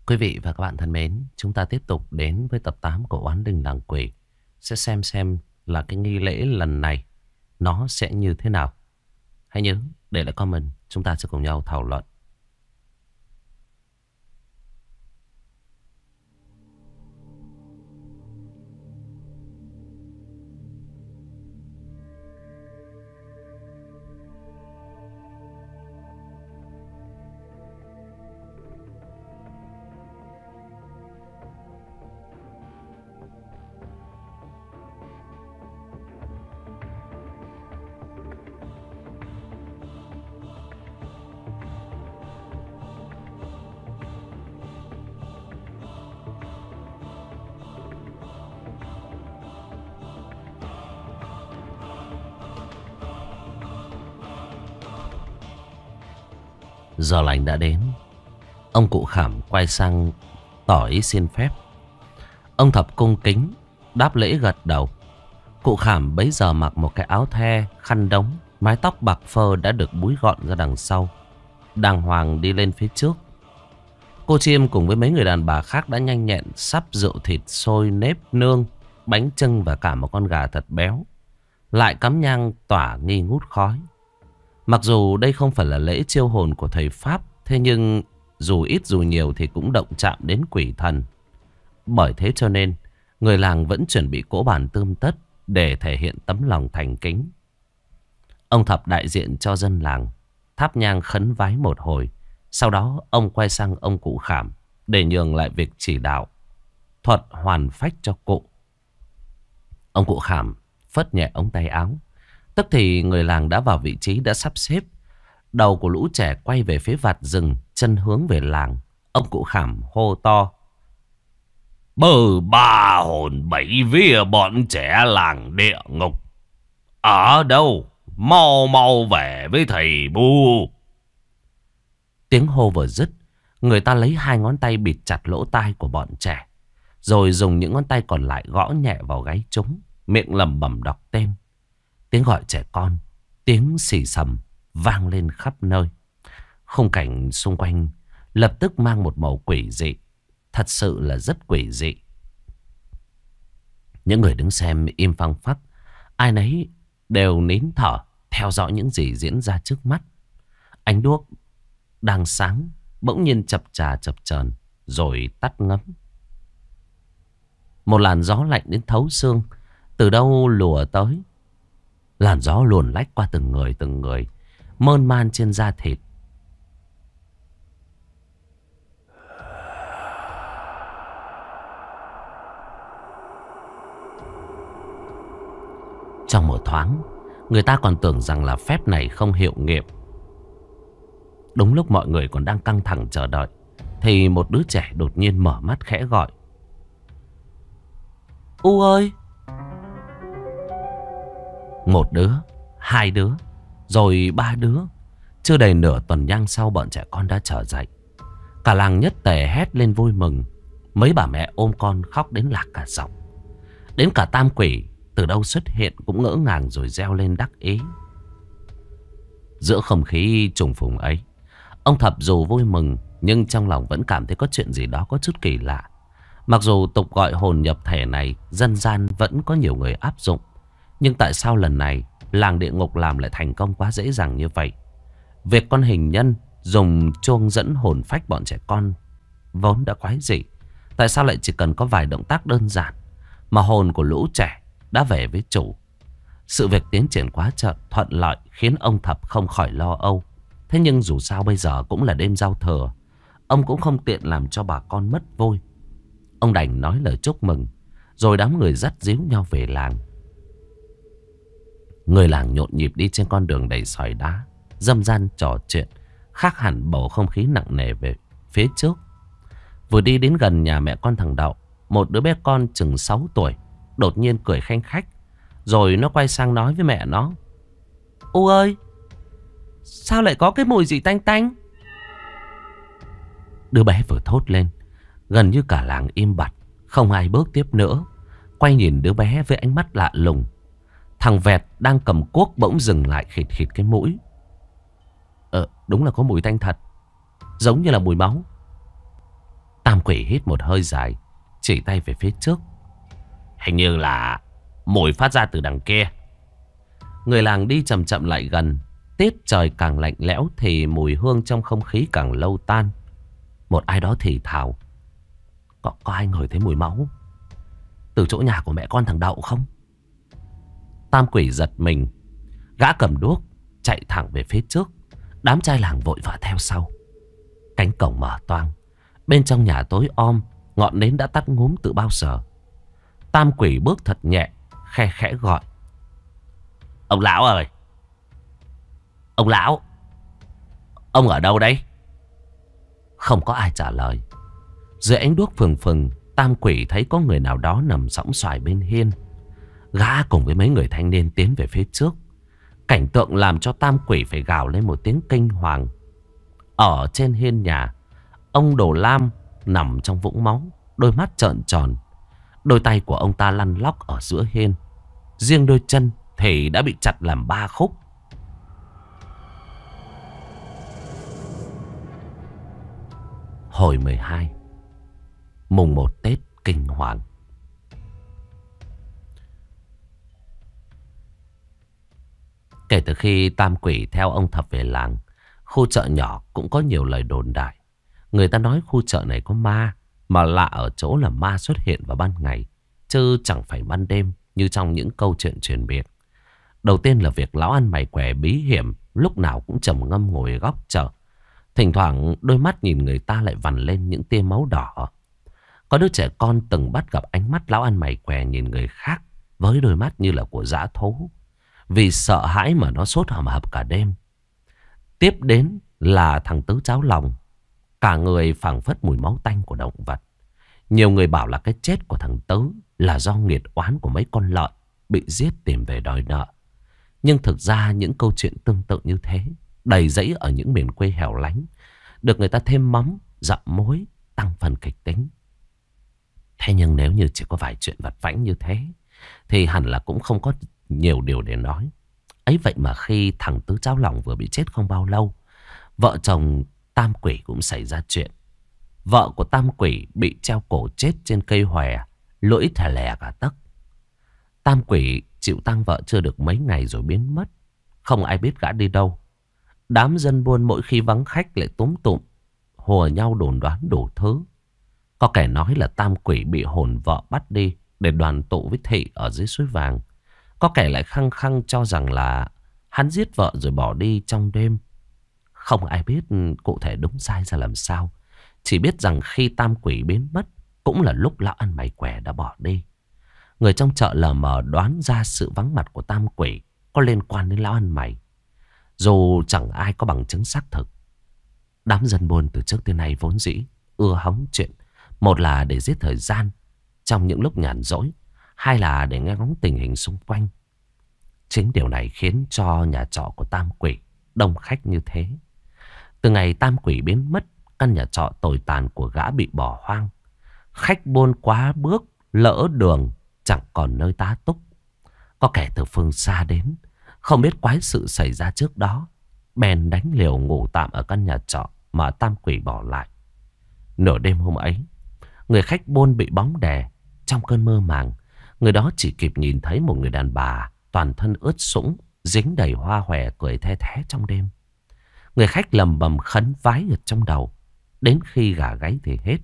Quý vị và các bạn thân mến, chúng ta tiếp tục đến với tập 8 của Oán Linh Làng Quỷ. Sẽ xem là cái nghi lễ lần này nó sẽ như thế nào. Hãy nhớ để lại comment, chúng ta sẽ cùng nhau thảo luận. Giờ lành đã đến. Ông cụ Khảm quay sang tỏ ý xin phép. Ông Thập cung kính đáp lễ gật đầu. Cụ Khảm bấy giờ mặc một cái áo the, khăn đống, mái tóc bạc phơ đã được búi gọn ra đằng sau, đàng hoàng đi lên phía trước. Cô Chiêm cùng với mấy người đàn bà khác đã nhanh nhẹn sắp rượu thịt sôi nếp nương, bánh chưng và cả một con gà thật béo, lại cắm nhang tỏa nghi ngút khói. Mặc dù đây không phải là lễ chiêu hồn của thầy Pháp, thế nhưng dù ít dù nhiều thì cũng động chạm đến quỷ thần. Bởi thế cho nên người làng vẫn chuẩn bị cỗ bàn tươm tất để thể hiện tấm lòng thành kính. Ông Thập đại diện cho dân làng thắp nhang khấn vái một hồi. Sau đó ông quay sang ông cụ Khảm để nhường lại việc chỉ đạo thuật hoàn phách cho cụ. Ông cụ Khảm phất nhẹ ống tay áo. Tức thì người làng đã vào vị trí đã sắp xếp. Đầu của lũ trẻ quay về phía vạt rừng, chân hướng về làng. Ông cụ Khảm hô to: Bờ ba hồn bảy vía bọn trẻ làng địa ngục ở đâu? Mau mau về với thầy Bu. Tiếng hô vừa dứt, người ta lấy hai ngón tay bịt chặt lỗ tai của bọn trẻ, rồi dùng những ngón tay còn lại gõ nhẹ vào gáy chúng, miệng lẩm bẩm đọc tên. Tiếng gọi trẻ con, tiếng xì xầm vang lên khắp nơi. Khung cảnh xung quanh lập tức mang một màu quỷ dị. Thật sự là rất quỷ dị. Những người đứng xem im phăng phắc, ai nấy đều nín thở theo dõi những gì diễn ra trước mắt. Ánh đuốc đang sáng bỗng nhiên chập chà chập chờn rồi tắt ngấm. Một làn gió lạnh đến thấu xương từ đâu lùa tới. Làn gió luồn lách qua từng người, mơn man trên da thịt. Trong một thoáng, người ta còn tưởng rằng là phép này không hiệu nghiệm. Đúng lúc mọi người còn đang căng thẳng chờ đợi, thì một đứa trẻ đột nhiên mở mắt khẽ gọi: U ơi! Một đứa, hai đứa, rồi ba đứa. Chưa đầy nửa tuần nhang sau, bọn trẻ con đã trở dậy. Cả làng nhất tề hét lên vui mừng. Mấy bà mẹ ôm con khóc đến lạc cả giọng. Đến cả tam quỷ từ đâu xuất hiện cũng ngỡ ngàng rồi reo lên đắc ý. Giữa không khí trùng phùng ấy, ông Thập dù vui mừng nhưng trong lòng vẫn cảm thấy có chuyện gì đó có chút kỳ lạ. Mặc dù tục gọi hồn nhập thể này dân gian vẫn có nhiều người áp dụng, nhưng tại sao lần này làng địa ngục làm lại thành công quá dễ dàng như vậy? Việc con hình nhân dùng chuông dẫn hồn phách bọn trẻ con vốn đã quái dị. Tại sao lại chỉ cần có vài động tác đơn giản mà hồn của lũ trẻ đã về với chủ? Sự việc tiến triển quá chậm thuận lợi khiến ông Thập không khỏi lo âu. Thế nhưng dù sao bây giờ cũng là đêm giao thừa, ông cũng không tiện làm cho bà con mất vui. Ông đành nói lời chúc mừng, rồi đám người dắt díu nhau về làng. Người làng nhộn nhịp đi trên con đường đầy sỏi đá, râm ran trò chuyện, khác hẳn bầu không khí nặng nề về phía trước. Vừa đi đến gần nhà mẹ con thằng Đậu, một đứa bé con chừng 6 tuổi đột nhiên cười khanh khách, rồi nó quay sang nói với mẹ nó: U ơi! Sao lại có cái mùi gì tanh tanh? Đứa bé vừa thốt lên, gần như cả làng im bặt, không ai bước tiếp nữa, quay nhìn đứa bé với ánh mắt lạ lùng. Thằng Vẹt đang cầm cuốc bỗng dừng lại khịt khịt cái mũi. Đúng là có mùi tanh thật, giống như là mùi máu. Tam Tam quỷ hít một hơi dài, chỉ tay về phía trước. Hình như là mùi phát ra từ đằng kia. Người làng đi chậm chậm lại gần. Tiết trời càng lạnh lẽo thì mùi hương trong không khí càng lâu tan. Một ai đó thì thào. Có ai ngửi thấy mùi máu từ chỗ nhà của mẹ con thằng Đậu không? Tam quỷ giật mình. Gã cầm đuốc chạy thẳng về phía trước. Đám trai làng vội vã theo sau. Cánh cổng mở toang. Bên trong nhà tối om, ngọn nến đã tắt ngúm từ bao giờ. Tam quỷ bước thật nhẹ, khe khẽ gọi. Ông lão ơi! Ông lão! Ông ở đâu đấy? Không có ai trả lời. Dưới ánh đuốc phừng phừng, Tam quỷ thấy có người nào đó nằm sõng soài bên hiên. Gã cùng với mấy người thanh niên tiến về phía trước. Cảnh tượng làm cho Tam quỷ phải gào lên một tiếng kinh hoàng. Ở trên hiên nhà, ông Đồ Lam nằm trong vũng máu, đôi mắt trợn tròn. Đôi tay của ông ta lăn lóc ở giữa hiên. Riêng đôi chân thì đã bị chặt làm 3 khúc. Hồi 12, mùng 1 Tết kinh hoàng. Kể từ khi Tam quỷ theo ông Thập về làng, khu chợ nhỏ cũng có nhiều lời đồn đại. Người ta nói khu chợ này có ma, mà lạ ở chỗ là ma xuất hiện vào ban ngày, chứ chẳng phải ban đêm như trong những câu chuyện truyền miệng. Đầu tiên là việc lão ăn mày què bí hiểm, lúc nào cũng trầm ngâm ngồi ở góc chợ. Thỉnh thoảng đôi mắt nhìn người ta lại vằn lên những tia máu đỏ. Có đứa trẻ con từng bắt gặp ánh mắt lão ăn mày què nhìn người khác với đôi mắt như là của dã thú. Vì sợ hãi mà nó sốt hầm hập cả đêm. Tiếp đến là thằng Tứ cháo lòng. Cả người phảng phất mùi máu tanh của động vật. Nhiều người bảo là cái chết của thằng Tứ là do nghiệt oán của mấy con lợn bị giết tìm về đòi nợ. Nhưng thực ra những câu chuyện tương tự như thế đầy rẫy ở những miền quê hẻo lánh, được người ta thêm mắm, dặm muối, tăng phần kịch tính. Thế nhưng nếu như chỉ có vài chuyện vặt vãnh như thế thì hẳn là cũng không có nhiều điều để nói. Ấy vậy mà khi thằng Tứ cháo lòng vừa bị chết không bao lâu, vợ chồng Tam quỷ cũng xảy ra chuyện. Vợ của Tam quỷ bị treo cổ chết trên cây hòe, lưỡi thè lè cả tấc. Tam quỷ chịu tang vợ chưa được mấy ngày rồi biến mất. Không ai biết gã đi đâu. Đám dân buôn mỗi khi vắng khách lại túm tụm hùa nhau đồn đoán đủ thứ. Có kẻ nói là Tam quỷ bị hồn vợ bắt đi để đoàn tụ với thị ở dưới suối vàng. Có kẻ lại khăng khăng cho rằng là hắn giết vợ rồi bỏ đi trong đêm. Không ai biết cụ thể đúng sai ra làm sao. Chỉ biết rằng khi Tam quỷ biến mất cũng là lúc lão ăn mày què đã bỏ đi. Người trong chợ lờ mờ đoán ra sự vắng mặt của Tam quỷ có liên quan đến lão ăn mày, dù chẳng ai có bằng chứng xác thực. Đám dân buôn từ trước tới nay vốn dĩ ưa hóng chuyện. Một là để giết thời gian trong những lúc nhàn rỗi, hai là để nghe ngóng tình hình xung quanh. Chính điều này khiến cho nhà trọ của Tam quỷ đông khách như thế. Từ ngày Tam quỷ biến mất, căn nhà trọ tồi tàn của gã bị bỏ hoang. Khách buôn quá bước, lỡ đường, chẳng còn nơi tá túc. Có kẻ từ phương xa đến, không biết quái sự xảy ra trước đó, bèn đánh liều ngủ tạm ở căn nhà trọ mà Tam quỷ bỏ lại. Nửa đêm hôm ấy, người khách buôn bị bóng đè. Trong cơn mơ màng, người đó chỉ kịp nhìn thấy một người đàn bà toàn thân ướt sũng, dính đầy hoa hòe cười the thé trong đêm. Người khách lầm bầm khấn vái ở trong đầu, đến khi gà gáy thì hết.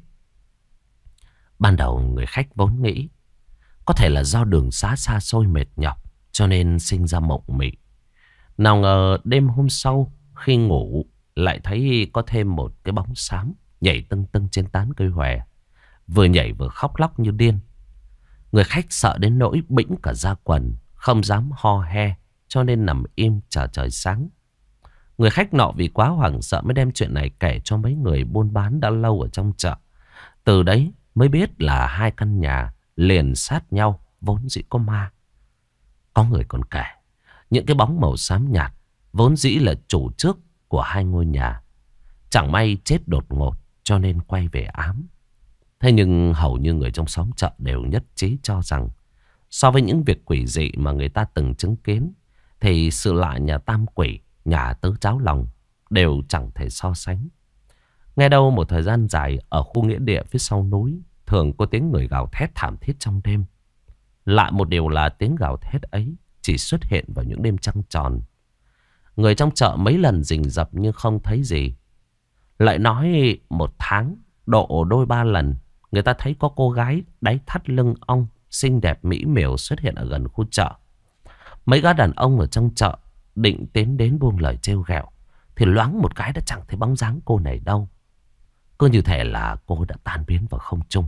Ban đầu người khách vốn nghĩ có thể là do đường xá xa xôi mệt nhọc cho nên sinh ra mộng mị. Nào ngờ đêm hôm sau khi ngủ lại thấy có thêm một cái bóng xám nhảy tưng tưng trên tán cây hòe, vừa nhảy vừa khóc lóc như điên. Người khách sợ đến nỗi bĩnh cả da quần, không dám ho he, cho nên nằm im chờ trời sáng. Người khách nọ vì quá hoảng sợ mới đem chuyện này kể cho mấy người buôn bán đã lâu ở trong chợ. Từ đấy mới biết là hai căn nhà liền sát nhau vốn dĩ có ma. Có người còn kể những cái bóng màu xám nhạt vốn dĩ là chủ trước của hai ngôi nhà, chẳng may chết đột ngột cho nên quay về ám. Thế nhưng hầu như người trong xóm chợ đều nhất trí cho rằng so với những việc quỷ dị mà người ta từng chứng kiến thì sự lạ nhà Tam quỷ, nhà Tứ cháo lòng đều chẳng thể so sánh. Nghe đâu một thời gian dài ở khu nghĩa địa phía sau núi thường có tiếng người gào thét thảm thiết trong đêm. Lại một điều là tiếng gào thét ấy chỉ xuất hiện vào những đêm trăng tròn. Người trong chợ mấy lần rình rập nhưng không thấy gì. Lại nói một tháng độ đôi ba lần người ta thấy có cô gái đáy thắt lưng ong xinh đẹp mỹ miều xuất hiện ở gần khu chợ. Mấy gã đàn ông ở trong chợ định tiến đến buông lời trêu ghẹo thì loáng một cái đã chẳng thấy bóng dáng cô này đâu. Cứ như thể là cô đã tan biến vào không trung.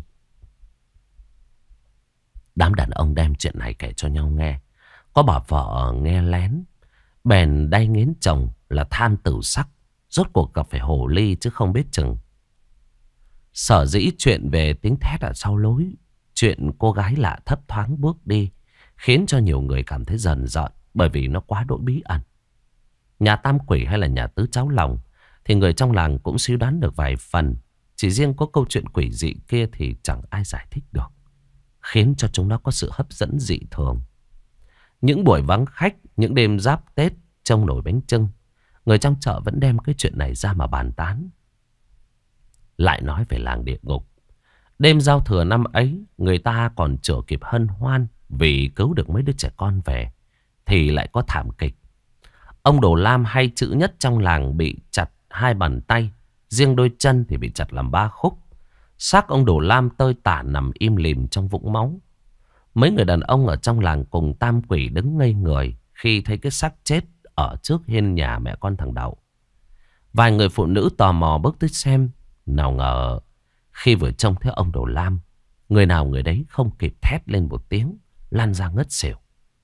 Đám đàn ông đem chuyện này kể cho nhau nghe. Có bà vợ nghe lén, bèn đay nghiến chồng là than tử sắc. Rốt cuộc gặp phải hồ ly chứ không biết chừng. Sở dĩ chuyện về tiếng thét ở sau lối, chuyện cô gái lạ thấp thoáng bước đi, khiến cho nhiều người cảm thấy dần dợn. Bởi vì nó quá đỗi bí ẩn. Nhà tam quỷ hay là nhà tứ cháu lòng thì người trong làng cũng suy đoán được vài phần. Chỉ riêng có câu chuyện quỷ dị kia thì chẳng ai giải thích được, khiến cho chúng nó có sự hấp dẫn dị thường. Những buổi vắng khách, những đêm giáp Tết trông nổi bánh chưng, người trong chợ vẫn đem cái chuyện này ra mà bàn tán. Lại nói về làng địa ngục. Đêm giao thừa năm ấy, người ta còn chưa kịp hân hoan vì cứu được mấy đứa trẻ con về, thì lại có thảm kịch. Ông Đồ Lam hay chữ nhất trong làng bị chặt 2 bàn tay, riêng đôi chân thì bị chặt làm 3 khúc. Xác ông Đồ Lam tơi tả nằm im lìm trong vũng máu. Mấy người đàn ông ở trong làng cùng tam quỷ đứng ngây người khi thấy cái xác chết ở trước hiên nhà mẹ con thằng Đậu. Vài người phụ nữ tò mò bước tới xem. Nào ngờ khi vừa trông thấy ông Đồ Lam, người nào người đấy không kịp thét lên một tiếng, lăn ra ngất xỉu.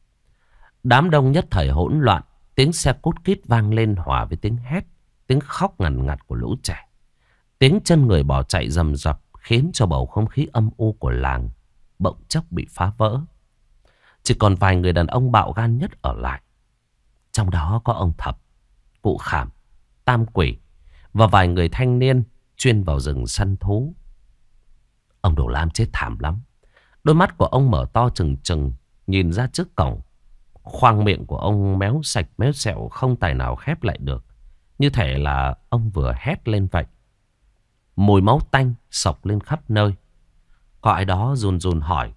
Đám đông nhất thời hỗn loạn. Tiếng xe cút kít vang lên hòa với tiếng hét, tiếng khóc ngằn ngặt của lũ trẻ. Tiếng chân người bỏ chạy rầm rập khiến cho bầu không khí âm u của làng bỗng chốc bị phá vỡ. Chỉ còn vài người đàn ông bạo gan nhất ở lại. Trong đó có ông Thập, cụ Khảm, tam quỷ và vài người thanh niên chuyên vào rừng săn thú. Ông Đồ Lam chết thảm lắm. Đôi mắt của ông mở to trừng trừng nhìn ra trước cổng. Khoang miệng của ông méo sạch méo sẹo không tài nào khép lại được, như thể là ông vừa hét lên vậy. Mùi máu tanh xộc lên khắp nơi. Có ai đó run run hỏi: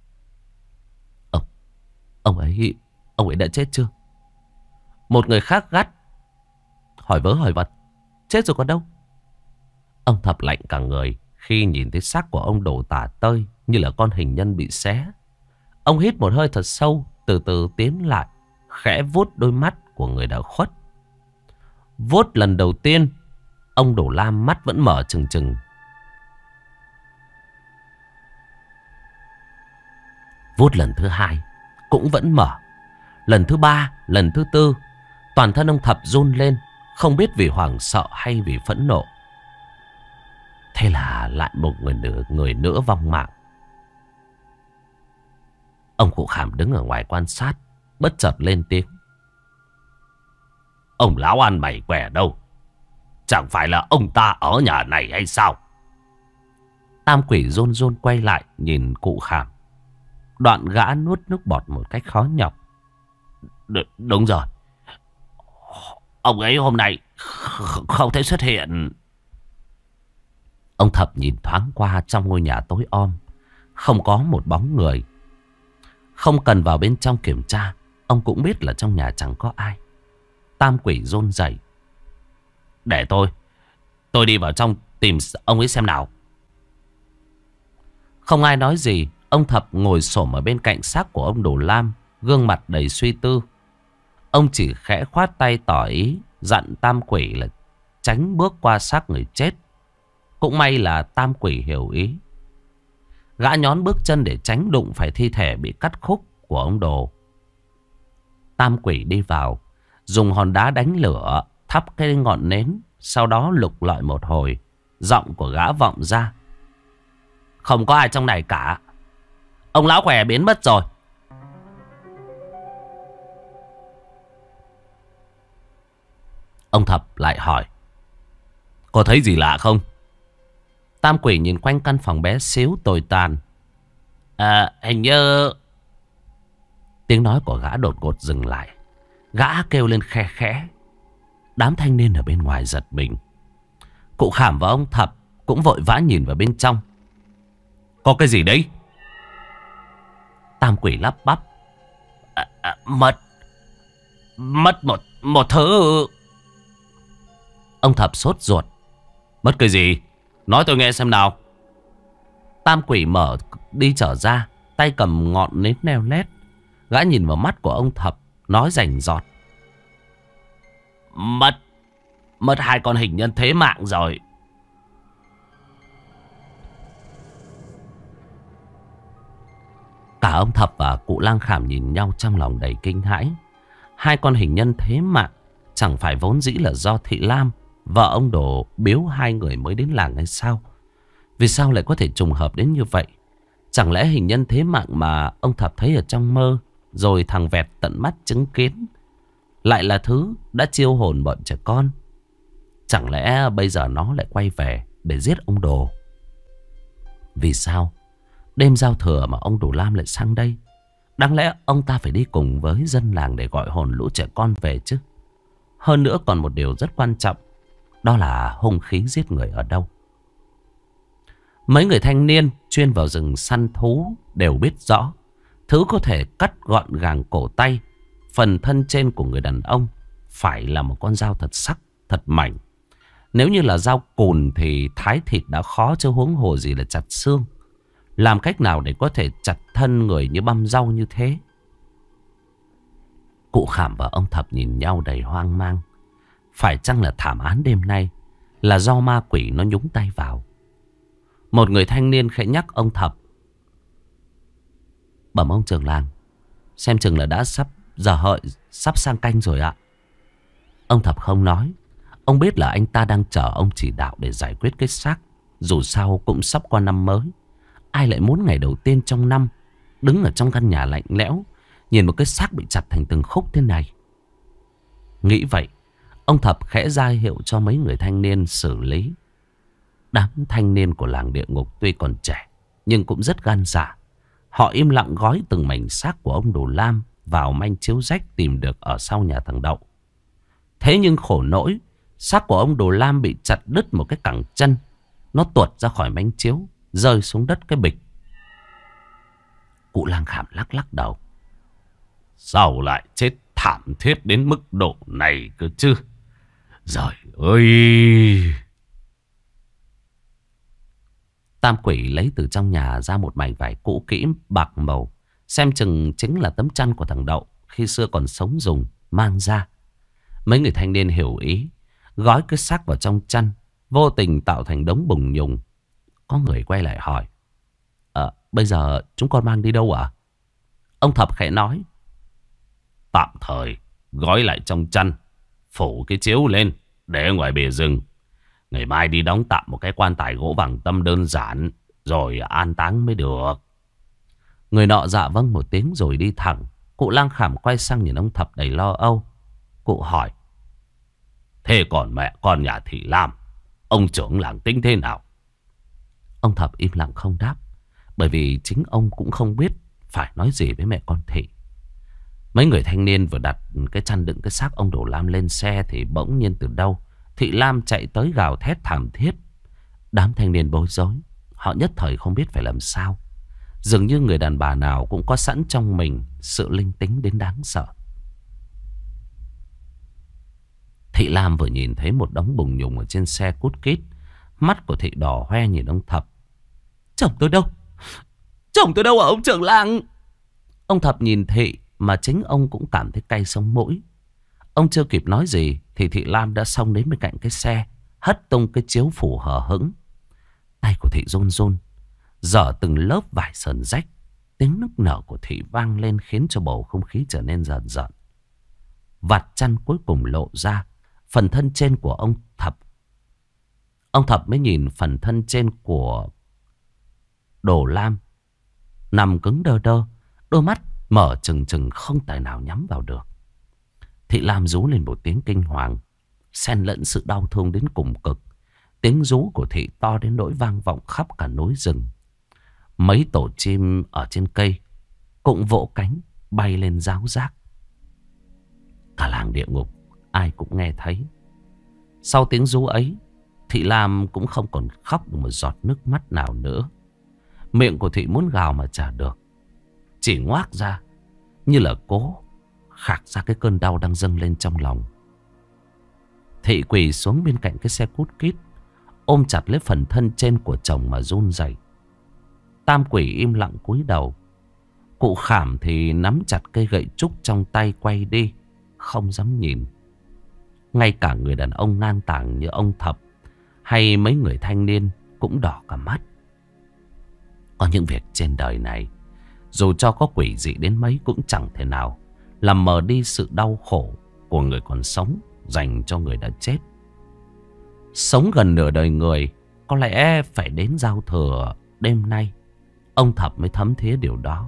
Ông ấy đã chết chưa? Một người khác gắt: hỏi vớ hỏi vật, chết rồi còn đâu. Ông Thập lạnh cả người khi nhìn thấy xác của ông đổ tả tơi như là con hình nhân bị xé. Ông hít một hơi thật sâu, từ từ tiến lại, khẽ vuốt đôi mắt của người đã khuất. Vuốt lần đầu tiên, ông Đồ Lam mắt vẫn mở trừng trừng. Vuốt lần thứ hai cũng vẫn mở. Lần thứ ba, lần thứ tư, toàn thân ông Thập run lên, không biết vì hoảng sợ hay vì phẫn nộ. Thế là lại một người nữa vong mạng. Ông cụ Khảm đứng ở ngoài quan sát, bất chợt lên tiếng: ông lão ăn mày quẻ đâu? Chẳng phải là ông ta ở nhà này hay sao? Tam quỷ run run quay lại nhìn cụ Khảm. Đoạn gã nuốt nước bọt một cách khó nhọc. Đúng rồi, ông ấy hôm nay không thấy xuất hiện. Ông Thập nhìn thoáng qua trong ngôi nhà tối om, không có một bóng người. Không cần vào bên trong kiểm tra, ông cũng biết là trong nhà chẳng có ai. Tam quỷ run rẩy: để tôi đi vào trong tìm ông ấy xem nào. Không ai nói gì. Ông Thập ngồi xổm ở bên cạnh xác của ông Đồ Lam, gương mặt đầy suy tư. Ông chỉ khẽ khoát tay tỏ ý, dặn tam quỷ là tránh bước qua xác người chết. Cũng may là tam quỷ hiểu ý. Gã nhón bước chân để tránh đụng phải thi thể bị cắt khúc của ông Đồ. Tam quỷ đi vào, dùng hòn đá đánh lửa, thắp cái ngọn nến, sau đó lục lọi một hồi. Giọng của gã vọng ra: không có ai trong này cả. Ông lão khỏe biến mất rồi. Ông Thập lại hỏi: có thấy gì lạ không? Tam quỷ nhìn quanh căn phòng bé xíu tồi tàn. Hình như... Tiếng nói của gã đột ngột dừng lại. Gã kêu lên khe khẽ. Đám thanh niên ở bên ngoài giật mình. Cụ Khảm và ông Thập cũng vội vã nhìn vào bên trong. Có cái gì đấy? Tam quỷ lắp bắp. Mất một thứ. Ông Thập sốt ruột. Mất cái gì? Nói tôi nghe xem nào. Tam quỷ mở đi trở ra, tay cầm ngọn nến leo lét. Gã nhìn vào mắt của ông Thập, nói rành rọt. Mất 2 con hình nhân thế mạng rồi. Cả ông Thập và cụ Lang Khảm nhìn nhau trong lòng đầy kinh hãi. 2 con hình nhân thế mạng chẳng phải vốn dĩ là do Thị Lam, vợ ông Đồ, biếu 2 người mới đến làng hay sao? Vì sao lại có thể trùng hợp đến như vậy? Chẳng lẽ hình nhân thế mạng mà ông Thập thấy ở trong mơ, rồi thằng Vẹt tận mắt chứng kiến, lại là thứ đã chiêu hồn bọn trẻ con? Chẳng lẽ bây giờ nó lại quay về để giết ông Đồ? Vì sao đêm giao thừa mà ông Đồ Lam lại sang đây? Đáng lẽ ông ta phải đi cùng với dân làng để gọi hồn lũ trẻ con về chứ. Hơn nữa còn một điều rất quan trọng, đó là hung khí giết người ở đâu. Mấy người thanh niên chuyên vào rừng săn thú đều biết rõ, thứ có thể cắt gọn gàng cổ tay, phần thân trên của người đàn ông phải là một con dao thật sắc, thật mảnh. Nếu như là dao cùn thì thái thịt đã khó, chứ huống hồ gì là chặt xương. Làm cách nào để có thể chặt thân người như băm rau như thế? Cụ Khảm và ông Thập nhìn nhau đầy hoang mang. Phải chăng là thảm án đêm nay là do ma quỷ nó nhúng tay vào? Một người thanh niên khẽ nhắc ông Thập. Bẩm ông trưởng làng, xem chừng là đã sắp giờ hợi, sắp sang canh rồi ạ. Ông Thập không nói. Ông biết là anh ta đang chờ ông chỉ đạo để giải quyết cái xác. Dù sao cũng sắp qua năm mới, ai lại muốn ngày đầu tiên trong năm đứng ở trong căn nhà lạnh lẽo, nhìn một cái xác bị chặt thành từng khúc thế này. Nghĩ vậy, ông Thập khẽ ra hiệu cho mấy người thanh niên xử lý. Đám thanh niên của làng địa ngục tuy còn trẻ, nhưng cũng rất gan dạ. Họ im lặng gói từng mảnh xác của ông Đồ Lam vào manh chiếu rách tìm được ở sau nhà thằng Đậu. Thế nhưng khổ nỗi, xác của ông Đồ Lam bị chặt đứt một cái cẳng chân. Nó tuột ra khỏi manh chiếu, rơi xuống đất cái bịch. Cụ Lang Khảm lắc lắc đầu. Sao lại chết thảm thiết đến mức độ này cơ chứ? Giời ơi! Tam quỷ lấy từ trong nhà ra một mảnh vải cũ kỹ bạc màu, xem chừng chính là tấm chăn của thằng Đậu khi xưa còn sống dùng, mang ra. Mấy người thanh niên hiểu ý, gói cái xác vào trong chăn, vô tình tạo thành đống bùng nhùng. Có người quay lại hỏi. Bây giờ chúng con mang đi đâu ạ? Ông Thập khẽ nói. Tạm thời gói lại trong chăn, phủ cái chiếu lên, để ngoài bìa rừng. Ngày mai đi đóng tạm một cái quan tài gỗ vàng tâm đơn giản, rồi an táng mới được. Người nọ dạ vâng một tiếng rồi đi thẳng. Cụ Lang Khảm quay sang nhìn ông Thập đầy lo âu. Cụ hỏi. Thế còn mẹ con nhà Thị Lam, ông trưởng làng tính thế nào? Ông Thập im lặng không đáp, bởi vì chính ông cũng không biết phải nói gì với mẹ con Thị. Mấy người thanh niên vừa đặt cái chăn đựng cái xác ông Đồ Lam lên xe thì bỗng nhiên từ đâu Thị Lam chạy tới gào thét thảm thiết. Đám thanh niên bối rối, họ nhất thời không biết phải làm sao. Dường như người đàn bà nào cũng có sẵn trong mình sự linh tính đến đáng sợ. Thị Lam vừa nhìn thấy một đống bùng nhùng ở trên xe cút kít, mắt của Thị đỏ hoe nhìn ông Thập. Chồng tôi đâu? Chồng tôi đâu ở ông trưởng làng? Ông Thập nhìn Thị mà chính ông cũng cảm thấy cay sống mũi. Ông chưa kịp nói gì thì Thị Lam đã xông đến bên cạnh cái xe, hất tung cái chiếu phủ hờ hững. Tay của Thị run run, giở từng lớp vải sờn rách. Tiếng nức nở của Thị vang lên khiến cho bầu không khí trở nên rợn rợn. Vạt chăn cuối cùng lộ ra phần thân trên của ông Thập. Ông Thập mới nhìn phần thân trên của Đồ Lam nằm cứng đơ đơ, đôi mắt mở trừng trừng không tài nào nhắm vào được. Thị Lam rú lên một tiếng kinh hoàng, xen lẫn sự đau thương đến cùng cực. Tiếng rú của Thị to đến nỗi vang vọng khắp cả núi rừng. Mấy tổ chim ở trên cây cũng vỗ cánh bay lên ráo rác. Cả làng địa ngục ai cũng nghe thấy. Sau tiếng rú ấy Thị Lam cũng không còn khóc được một giọt nước mắt nào nữa. Miệng của Thị muốn gào mà chả được, chỉ ngoác ra như là cố khạc ra cái cơn đau đang dâng lên trong lòng. Thị quỳ xuống bên cạnh cái xe cút kít, ôm chặt lấy phần thân trên của chồng mà run rẩy. Tam Quỷ im lặng cúi đầu. Cụ Khảm thì nắm chặt cây gậy trúc trong tay quay đi, không dám nhìn. Ngay cả người đàn ông ngang tàng như ông Thập hay mấy người thanh niên cũng đỏ cả mắt. Có những việc trên đời này, dù cho có quỷ dị đến mấy cũng chẳng thể nào làm mờ đi sự đau khổ của người còn sống dành cho người đã chết. Sống gần nửa đời người, có lẽ phải đến giao thừa đêm nay ông Thập mới thấm thía điều đó.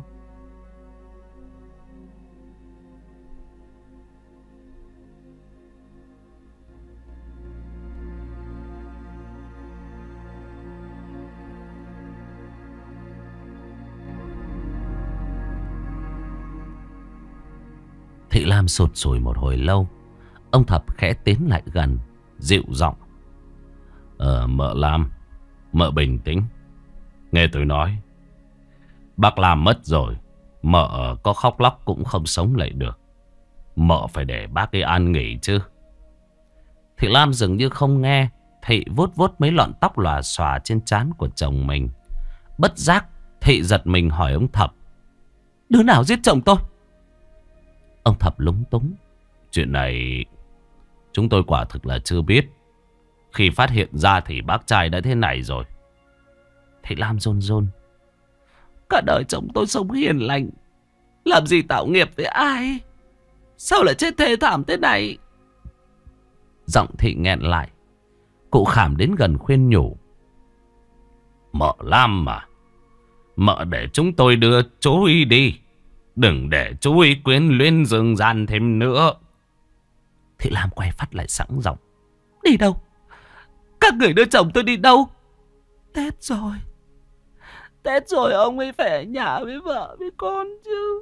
Thị Lam sụt sùi một hồi lâu. Ông Thập khẽ tiến lại gần, dịu giọng. Mợ Lam, mợ bình tĩnh. Nghe tôi nói, bác Lam mất rồi, mợ có khóc lóc cũng không sống lại được. Mợ phải để bác ấy an nghỉ chứ. Thị Lam dường như không nghe. Thị vuốt vuốt mấy lọn tóc lòa xòa trên trán của chồng mình. Bất giác Thị giật mình hỏi ông Thập: đứa nào giết chồng tôi? Ông Thập lúng túng: chuyện này chúng tôi quả thực là chưa biết. Khi phát hiện ra thì bác trai đã thế này rồi. Thị Lam run run: cả đời chồng tôi sống hiền lành, làm gì tạo nghiệp với ai, sao lại chết thê thảm thế này? Giọng Thị nghẹn lại. Cụ Khảm đến gần khuyên nhủ: mợ Lam mà, mợ để chúng tôi đưa chú ý đi, đừng để chú ý quyến luyến dương gian thêm nữa. Thị Lam quay phát lại sẵn giọng: đi đâu? Các người đưa chồng tôi đi đâu? Tết rồi, Tết rồi ông ấy phải ở nhà với vợ với con chứ.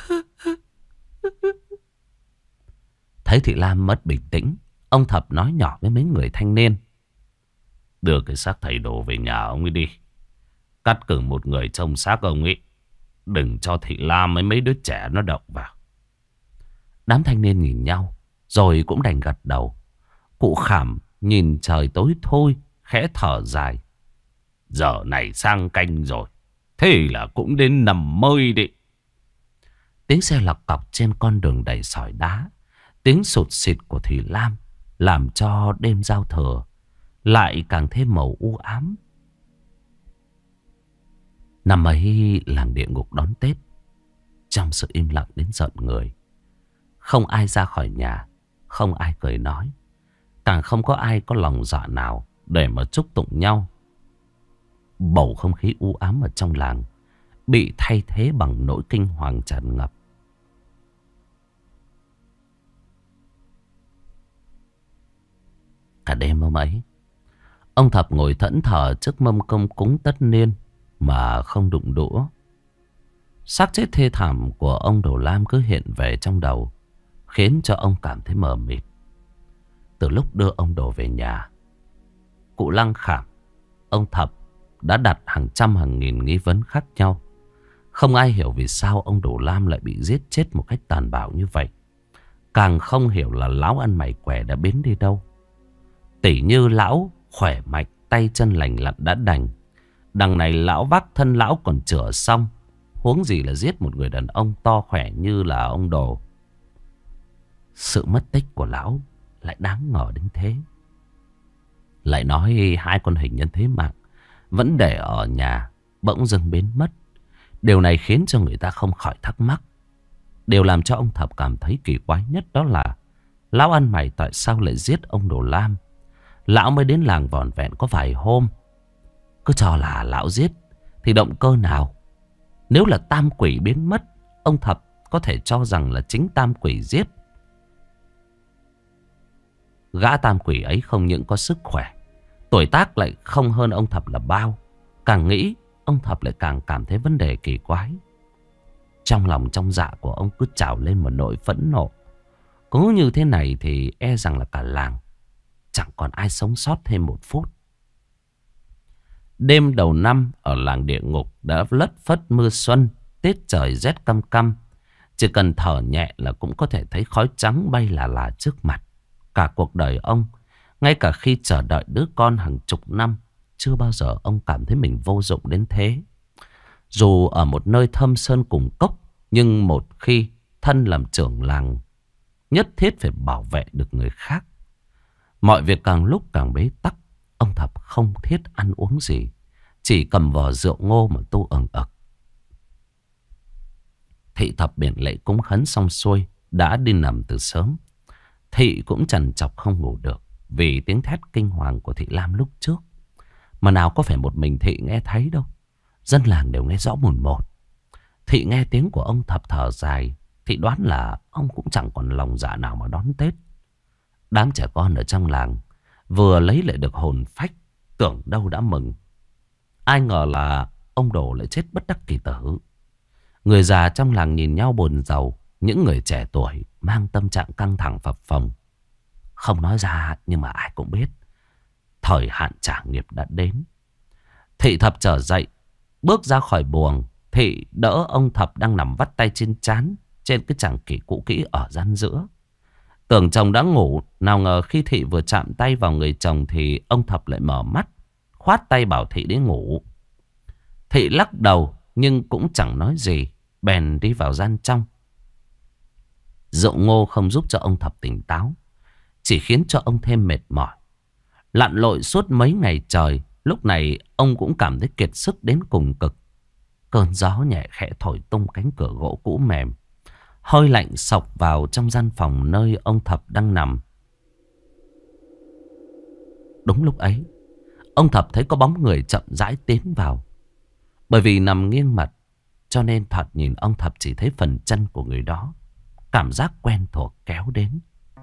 Thấy Thị Lam mất bình tĩnh, ông Thập nói nhỏ với mấy người thanh niên: đưa cái xác thầy Đồ về nhà ông ấy đi, cắt cử một người trông xác ông ấy, đừng cho Thị Lam với mấy đứa trẻ nó động vào. Đám thanh niên nhìn nhau rồi cũng đành gật đầu. Cụ Khảm nhìn trời tối thôi, khẽ thở dài: giờ này sang canh rồi, thế là cũng đến nằm mơi đi. Tiếng xe lọc cọc trên con đường đầy sỏi đá, tiếng sụt xịt của Thủy Lam làm cho đêm giao thừa lại càng thêm màu u ám. Năm ấy làng địa ngục đón Tết trong sự im lặng đến rợn người. Không ai ra khỏi nhà, không ai cười nói, càng không có ai có lòng dạ nào để mà chúc tụng nhau. Bầu không khí u ám ở trong làng bị thay thế bằng nỗi kinh hoàng tràn ngập. Cả đêm hôm ấy, ông Thập ngồi thẫn thờ trước mâm công cúng tất niên mà không đụng đũa. Xác chết thê thảm của ông Đồ Lam cứ hiện về trong đầu, khiến cho ông cảm thấy mờ mịt. Từ lúc đưa ông Đồ về nhà, cụ Lăng Khảm, ông Thập đã đặt hàng trăm hàng nghìn nghi vấn khác nhau. Không ai hiểu vì sao ông Đồ Lam lại bị giết chết một cách tàn bạo như vậy. Càng không hiểu là lão ăn mày què đã biến đi đâu. Tỉ như lão khỏe mạnh, tay chân lành lặn đã đành, đằng này lão vác thân lão còn chữa xong, huống gì là giết một người đàn ông to khỏe như là ông Đồ. Sự mất tích của lão lại đáng ngờ đến thế. Lại nói hai con hình nhân thế mạng vẫn để ở nhà bỗng dưng biến mất. Điều này khiến cho người ta không khỏi thắc mắc. Điều làm cho ông Thập cảm thấy kỳ quái nhất đó là lão ăn mày tại sao lại giết ông Đồ Lam. Lão mới đến làng vỏn vẹn có vài hôm, cứ cho là lão giết thì động cơ nào? Nếu là tam quỷ biến mất, ông Thập có thể cho rằng là chính tam quỷ giết. Gã tam quỷ ấy không những có sức khỏe, tuổi tác lại không hơn ông Thập là bao. Càng nghĩ, ông Thập lại càng cảm thấy vấn đề kỳ quái. Trong lòng trong dạ của ông cứ trào lên một nỗi phẫn nộ. Cứ như thế này thì e rằng là cả làng chẳng còn ai sống sót thêm một phút. Đêm đầu năm ở làng địa ngục đã lất phất mưa xuân, tiết trời rét căm căm. Chỉ cần thở nhẹ là cũng có thể thấy khói trắng bay là trước mặt. Cả cuộc đời ông, ngay cả khi chờ đợi đứa con hàng chục năm, chưa bao giờ ông cảm thấy mình vô dụng đến thế. Dù ở một nơi thâm sơn cùng cốc, nhưng một khi thân làm trưởng làng, nhất thiết phải bảo vệ được người khác. Mọi việc càng lúc càng bế tắc. Ông Thập không thiết ăn uống gì, chỉ cầm vò rượu ngô mà tu ẩn ực. Thị Thập biển lễ cúng khấn xong xuôi, đã đi nằm từ sớm. Thị cũng trằn trọc không ngủ được vì tiếng thét kinh hoàng của Thị Lam lúc trước. Mà nào có phải một mình Thị nghe thấy đâu, dân làng đều nghe rõ mồn một. Thị nghe tiếng của ông Thập thở dài, Thị đoán là ông cũng chẳng còn lòng dạ nào mà đón Tết. Đám trẻ con ở trong làng vừa lấy lại được hồn phách, tưởng đâu đã mừng. Ai ngờ là ông Đồ lại chết bất đắc kỳ tử. Người già trong làng nhìn nhau buồn rầu. Những người trẻ tuổi mang tâm trạng căng thẳng phập phồng. Không nói ra nhưng mà ai cũng biết thời hạn trả nghiệp đã đến. Thị Thập trở dậy, bước ra khỏi buồng. Thị đỡ ông Thập đang nằm vắt tay trên trán, trên cái chàng kỷ cũ kỹ ở gian giữa. Tưởng chồng đã ngủ, nào ngờ khi Thị vừa chạm tay vào người chồng thì ông Thập lại mở mắt, khoát tay bảo Thị đi ngủ. Thị lắc đầu nhưng cũng chẳng nói gì, bèn đi vào gian trong. Rượu ngô không giúp cho ông Thập tỉnh táo, chỉ khiến cho ông thêm mệt mỏi. Lặn lội suốt mấy ngày trời, lúc này ông cũng cảm thấy kiệt sức đến cùng cực. Cơn gió nhẹ khẽ thổi tung cánh cửa gỗ cũ mềm. Hơi lạnh xộc vào trong gian phòng nơi ông Thập đang nằm. Đúng lúc ấy, ông Thập thấy có bóng người chậm rãi tiến vào. Bởi vì nằm nghiêng mặt, cho nên thoạt nhìn ông Thập chỉ thấy phần chân của người đó. Cảm giác quen thuộc kéo đến.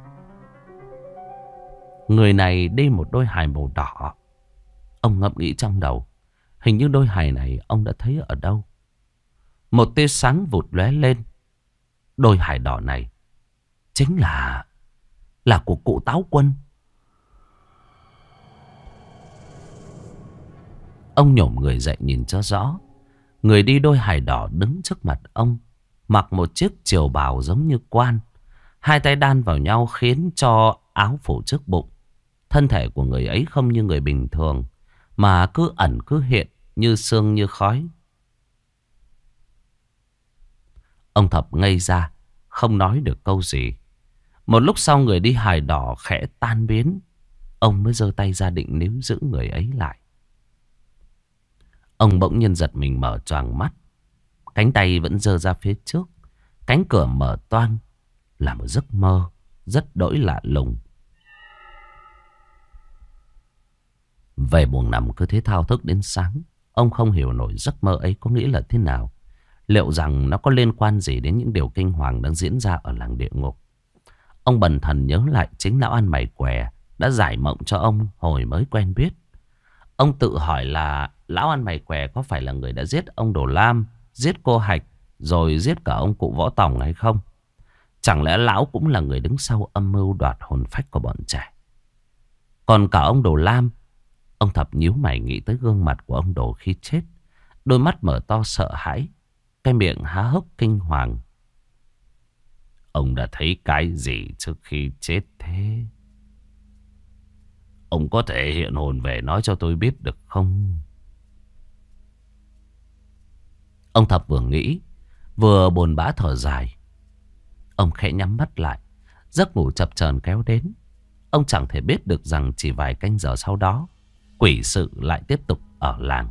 Người này đi một đôi hài màu đỏ. Ông ngẫm nghĩ trong đầu, hình như đôi hài này ông đã thấy ở đâu. Một tia sáng vụt lóe lên. Đôi hài đỏ này chính là của cụ Táo Quân. Ông nhổm người dậy nhìn cho rõ. Người đi đôi hài đỏ đứng trước mặt ông, mặc một chiếc triều bào giống như quan. Hai tay đan vào nhau khiến cho áo phủ trước bụng. Thân thể của người ấy không như người bình thường, mà cứ ẩn cứ hiện, như sương như khói. Ông Thập ngây ra, không nói được câu gì. Một lúc sau người đi hài đỏ khẽ tan biến. Ông mới giơ tay ra định níu giữ người ấy lại. Ông bỗng nhiên giật mình mở choàng mắt. Cánh tay vẫn giơ ra phía trước. Cánh cửa mở toang. Là một giấc mơ rất đỗi lạ lùng. Về buồng nằm cứ thế thao thức đến sáng. Ông không hiểu nổi giấc mơ ấy có nghĩa là thế nào. Liệu rằng nó có liên quan gì đến những điều kinh hoàng đang diễn ra ở làng địa ngục. Ông bần thần nhớ lại chính lão ăn mày què đã giải mộng cho ông hồi mới quen biết. Ông tự hỏi là lão ăn mày què có phải là người đã giết ông Đồ Lam, giết cô Hạch, rồi giết cả ông cụ Võ Tòng hay không? Chẳng lẽ lão cũng là người đứng sau âm mưu đoạt hồn phách của bọn trẻ? Còn cả ông Đồ Lam, ông Thập nhíu mày nghĩ tới gương mặt của ông Đồ khi chết. Đôi mắt mở to sợ hãi, cái miệng há hốc kinh hoàng. Ông đã thấy cái gì trước khi chết thế? Ông có thể hiện hồn về nói cho tôi biết được không? Ông Thập vừa nghĩ, vừa buồn bã thở dài. Ông khẽ nhắm mắt lại. Giấc ngủ chập chờn kéo đến. Ông chẳng thể biết được rằng chỉ vài canh giờ sau đó, quỷ sự lại tiếp tục ở làng.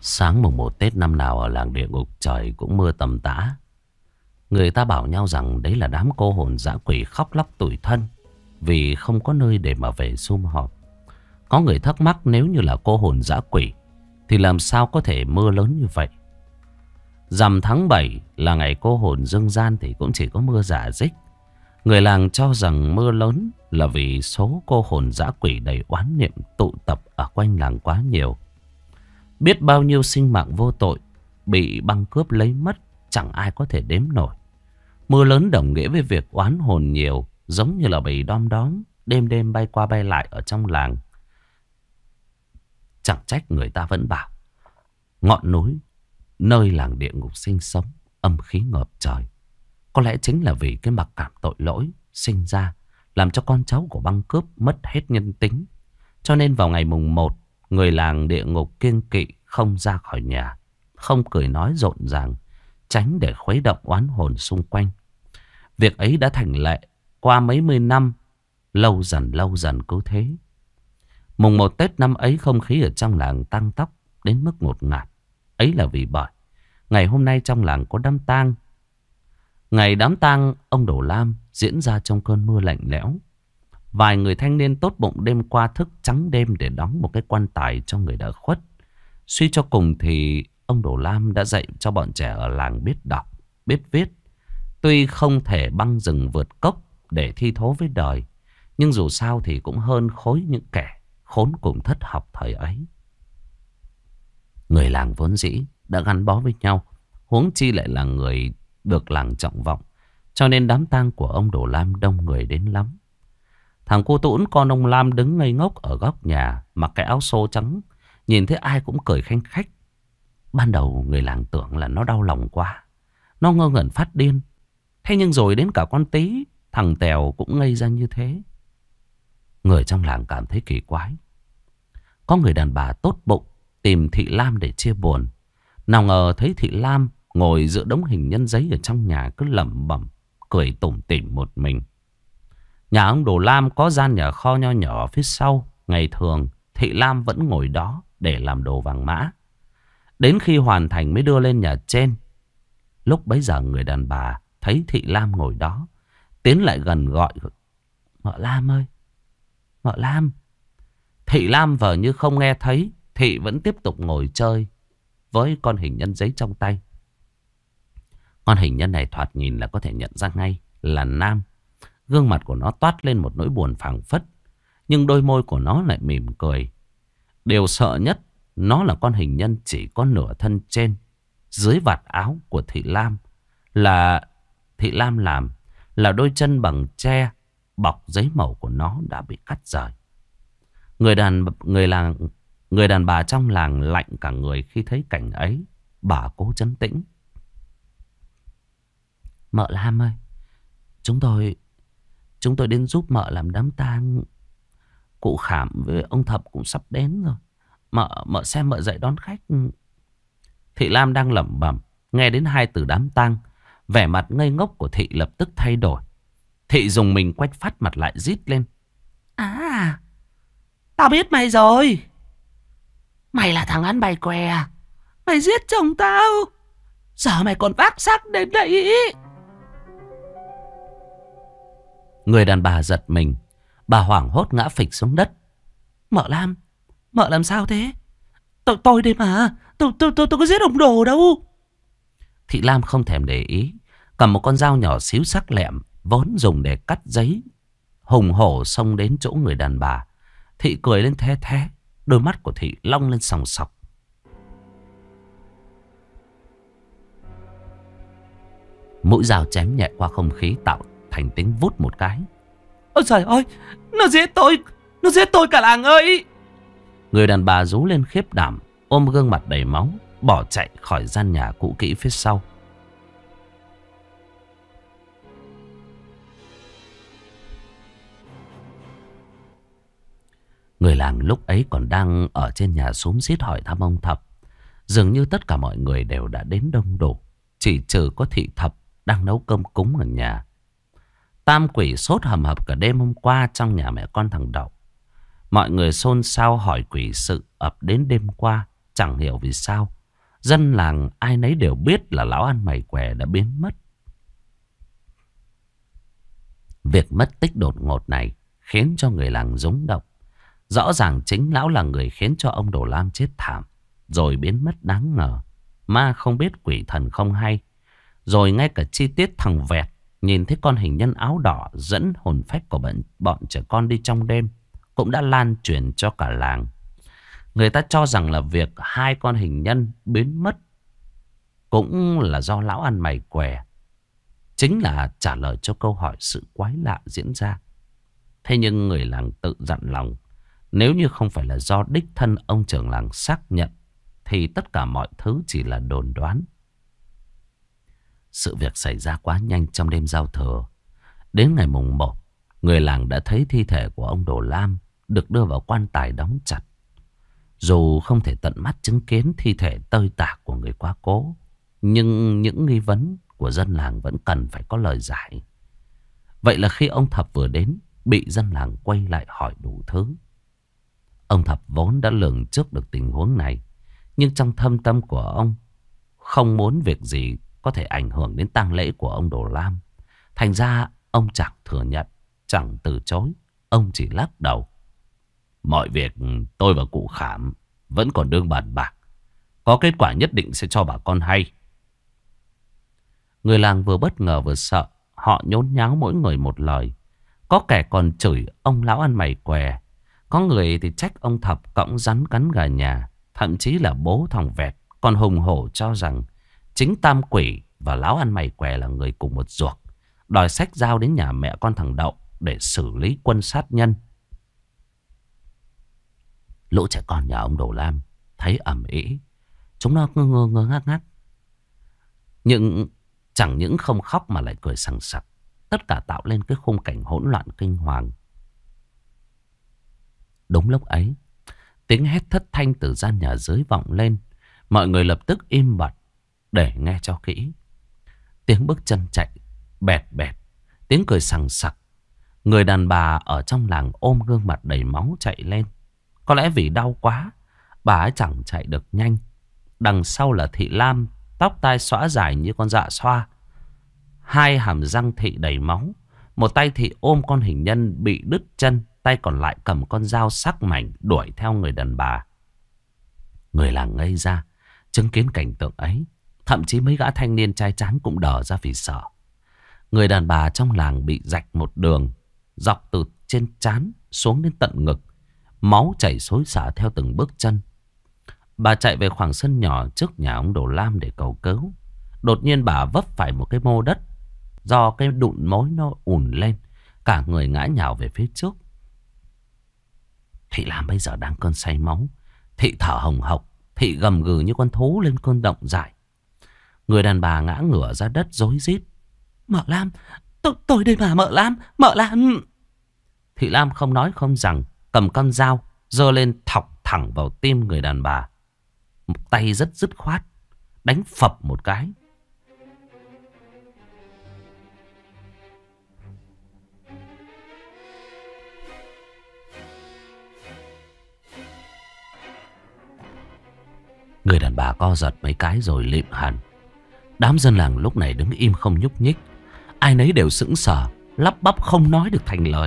Sáng mùng 1 Tết năm nào ở làng địa ngục trời cũng mưa tầm tã. Người ta bảo nhau rằng đấy là đám cô hồn dã quỷ khóc lóc tủi thân vì không có nơi để mà về sum họp. Có người thắc mắc nếu như là cô hồn dã quỷ thì làm sao có thể mưa lớn như vậy. Rằm tháng 7 là ngày cô hồn dương gian thì cũng chỉ có mưa rả rích. Người làng cho rằng mưa lớn là vì số cô hồn dã quỷ đầy oán niệm tụ tập ở quanh làng quá nhiều. Biết bao nhiêu sinh mạng vô tội bị băng cướp lấy mất, chẳng ai có thể đếm nổi. Mưa lớn đồng nghĩa với việc oán hồn nhiều, giống như là bầy đom đóm đêm đêm bay qua bay lại ở trong làng. Chẳng trách người ta vẫn bảo ngọn núi nơi làng địa ngục sinh sống âm khí ngập trời. Có lẽ chính là vì cái mặc cảm tội lỗi sinh ra làm cho con cháu của băng cướp mất hết nhân tính. Cho nên vào ngày mùng 1, người làng địa ngục kiêng kỵ không ra khỏi nhà, không cười nói rộn ràng, tránh để khuấy động oán hồn xung quanh. Việc ấy đã thành lệ qua mấy mươi năm, lâu dần cứ thế. Mùng 1 Tết năm ấy không khí ở trong làng tăng tóc đến mức ngột ngạt. Ấy là vì bởi ngày hôm nay trong làng có đám tang. Ngày đám tang ông Đồ Lam diễn ra trong cơn mưa lạnh lẽo. Vài người thanh niên tốt bụng đêm qua thức trắng đêm để đóng một cái quan tài cho người đã khuất. Suy cho cùng thì ông Đồ Lam đã dạy cho bọn trẻ ở làng biết đọc, biết viết. Tuy không thể băng rừng vượt cốc để thi thố với đời, nhưng dù sao thì cũng hơn khối những kẻ khốn cùng thất học thời ấy. Người làng vốn dĩ đã gắn bó với nhau, huống chi lại là người được làng trọng vọng, cho nên đám tang của ông Đồ Lam đông người đến lắm. Thằng cu Tũn con ông Lam đứng ngây ngốc ở góc nhà, mặc cái áo xô trắng, nhìn thấy ai cũng cười khanh khách. Ban đầu người làng tưởng là nó đau lòng quá, nó ngơ ngẩn phát điên. Thế nhưng rồi đến cả con Tí, thằng Tèo cũng ngây ra như thế. Người trong làng cảm thấy kỳ quái. Có người đàn bà tốt bụng tìm Thị Lam để chia buồn. Nào ngờ thấy Thị Lam ngồi giữa đống hình nhân giấy ở trong nhà cứ lẩm bẩm, cười tủm tỉm một mình. Nhà ông Đồ Lam có gian nhà kho nho nhỏ phía sau. Ngày thường Thị Lam vẫn ngồi đó để làm đồ vàng mã. Đến khi hoàn thành mới đưa lên nhà trên. Lúc bấy giờ người đàn bà thấy Thị Lam ngồi đó, tiến lại gần gọi: "Mợ Lam ơi, mợ Lam." Thị Lam vờ như không nghe thấy. Thị vẫn tiếp tục ngồi chơi với con hình nhân giấy trong tay. Con hình nhân này thoạt nhìn là có thể nhận ra ngay là nam. Gương mặt của nó toát lên một nỗi buồn phảng phất, nhưng đôi môi của nó lại mỉm cười. Điều sợ nhất, nó là con hình nhân chỉ có nửa thân trên. Dưới vạt áo của Thị Lam làm là đôi chân bằng tre, bọc giấy màu của nó đã bị cắt rời. Người đàn bà trong làng lạnh cả người khi thấy cảnh ấy. Bà cố trấn tĩnh: "Mợ Lam ơi, chúng tôi đến giúp mợ làm đám tang. Cụ Khảm với ông Thập cũng sắp đến rồi. Mợ xem mợ dậy đón khách." Thị Lam đang lẩm bẩm, nghe đến hai từ đám tang, vẻ mặt ngây ngốc của Thị lập tức thay đổi. Thị dùng mình quách phát mặt lại rít lên: "À, tao biết mày rồi. Mày là thằng ăn bày què. Mày giết chồng tao. Giờ mày còn vác xác đến đây." Người đàn bà giật mình. Bà hoảng hốt ngã phịch xuống đất. "Mợ Lam, mợ làm sao thế? Tôi đây mà. Tôi có giết ông Đồ đâu." Thị Lam không thèm để ý, cầm một con dao nhỏ xíu sắc lẹm vốn dùng để cắt giấy, hùng hổ xông đến chỗ người đàn bà. Thị cười lên the thé, đôi mắt của Thị long lên sòng sọc. Mũi dao chém nhẹ qua không khí tạo thành tiếng vút một cái. "Ôi trời ơi, nó giết tôi cả làng ơi!" Người đàn bà rú lên khiếp đảm, ôm gương mặt đầy máu, bỏ chạy khỏi gian nhà cũ kỹ phía sau. Người làng lúc ấy còn đang ở trên nhà xúm xít hỏi thăm ông Thập. Dường như tất cả mọi người đều đã đến đông đủ, chỉ trừ có Thị Thập đang nấu cơm cúng ở nhà. Tam quỷ sốt hầm hập cả đêm hôm qua trong nhà mẹ con thằng Đậu. Mọi người xôn xao hỏi quỷ sự ập đến đêm qua. chẳng hiểu vì sao dân làng ai nấy đều biết là lão ăn mày què đã biến mất. Việc mất tích đột ngột này khiến cho người làng rúng động. Rõ ràng chính lão là người khiến cho ông Đồ Lam chết thảm, rồi biến mất đáng ngờ. Ma không biết quỷ thần không hay. Rồi ngay cả chi tiết thằng Vẹt nhìn thấy con hình nhân áo đỏ dẫn hồn phách của bọn trẻ con đi trong đêm cũng đã lan truyền cho cả làng. Người ta cho rằng là việc hai con hình nhân biến mất cũng là do lão ăn mày què, chính là trả lời cho câu hỏi sự quái lạ diễn ra. Thế nhưng người làng tự dặn lòng, nếu như không phải là do đích thân ông trưởng làng xác nhận thì tất cả mọi thứ chỉ là đồn đoán. Sự việc xảy ra quá nhanh trong đêm giao thừa. Đến ngày mùng 1, người làng đã thấy thi thể của ông Đồ Lam được đưa vào quan tài đóng chặt. Dù không thể tận mắt chứng kiến thi thể tơi tả của người quá cố, nhưng những nghi vấn của dân làng vẫn cần phải có lời giải. Vậy là khi ông Thập vừa đến, bị dân làng quay lại hỏi đủ thứ. Ông Thập vốn đã lường trước được tình huống này, nhưng trong thâm tâm của ông không muốn việc gì có thể ảnh hưởng đến tang lễ của ông Đồ Lam. Thành ra ông chẳng thừa nhận, chẳng từ chối, ông chỉ lắc đầu. Mọi việc tôi và cụ Khảm vẫn còn đương bàn bạc, có kết quả nhất định sẽ cho bà con hay. Người làng vừa bất ngờ vừa sợ, họ nhốn nháo mỗi người một lời. Có kẻ còn chửi ông lão ăn mày què, có người thì trách ông Thập cõng rắn cắn gà nhà. Thậm chí là bố thằng Vẹt còn hùng hổ cho rằng chính Tam Quỷ và lão ăn mày què là người cùng một ruột, đòi xách dao đến nhà mẹ con thằng Đậu để xử lý quân sát nhân. Lũ trẻ con nhà ông Đồ Lam thấy ầm ĩ, chúng nó ngơ ngơ ngác ngác, nhưng chẳng những không khóc mà lại cười sằng sặc. Tất cả tạo lên cái khung cảnh hỗn loạn kinh hoàng. Đúng lúc ấy, tiếng hét thất thanh từ gian nhà dưới vọng lên. Mọi người lập tức im bặt để nghe cho kỹ. Tiếng bước chân chạy bẹt bẹt, tiếng cười sằng sặc. Người đàn bà ở trong làng ôm gương mặt đầy máu chạy lên. Có lẽ vì đau quá, bà ấy chẳng chạy được nhanh. Đằng sau là Thị Lam, tóc tai xõa dài như con dạ xoa, hai hàm răng Thị đầy máu. Một tay Thị ôm con hình nhân bị đứt chân, tay còn lại cầm con dao sắc mảnh đuổi theo người đàn bà. Người làng ngây ra chứng kiến cảnh tượng ấy. Thậm chí mấy gã thanh niên trai tráng cũng đờ ra vì sợ. Người đàn bà trong làng bị rạch một đường dọc từ trên trán xuống đến tận ngực, máu chảy xối xả theo từng bước chân. Bà chạy về khoảng sân nhỏ trước nhà ông Đồ Lam để cầu cứu. Đột nhiên bà vấp phải một cái mô đất, do cái đụn mối nó ùn lên, cả người ngã nhào về phía trước. Thị Lam bây giờ đang cơn say máu. Thị thở hồng hộc, Thị gầm gừ như con thú lên cơn động dại. Người đàn bà ngã ngửa ra đất rối rít. Mợ Lam, tôi đây mà, mợ Lam, mợ Lam. Thị Lam không nói không rằng, cầm con dao giơ lên thọc thẳng vào tim người đàn bà. Một tay rất dứt khoát, đánh phập một cái. Người đàn bà co giật mấy cái rồi lịm hẳn. Đám dân làng lúc này đứng im không nhúc nhích. Ai nấy đều sững sờ, lắp bắp không nói được thành lời.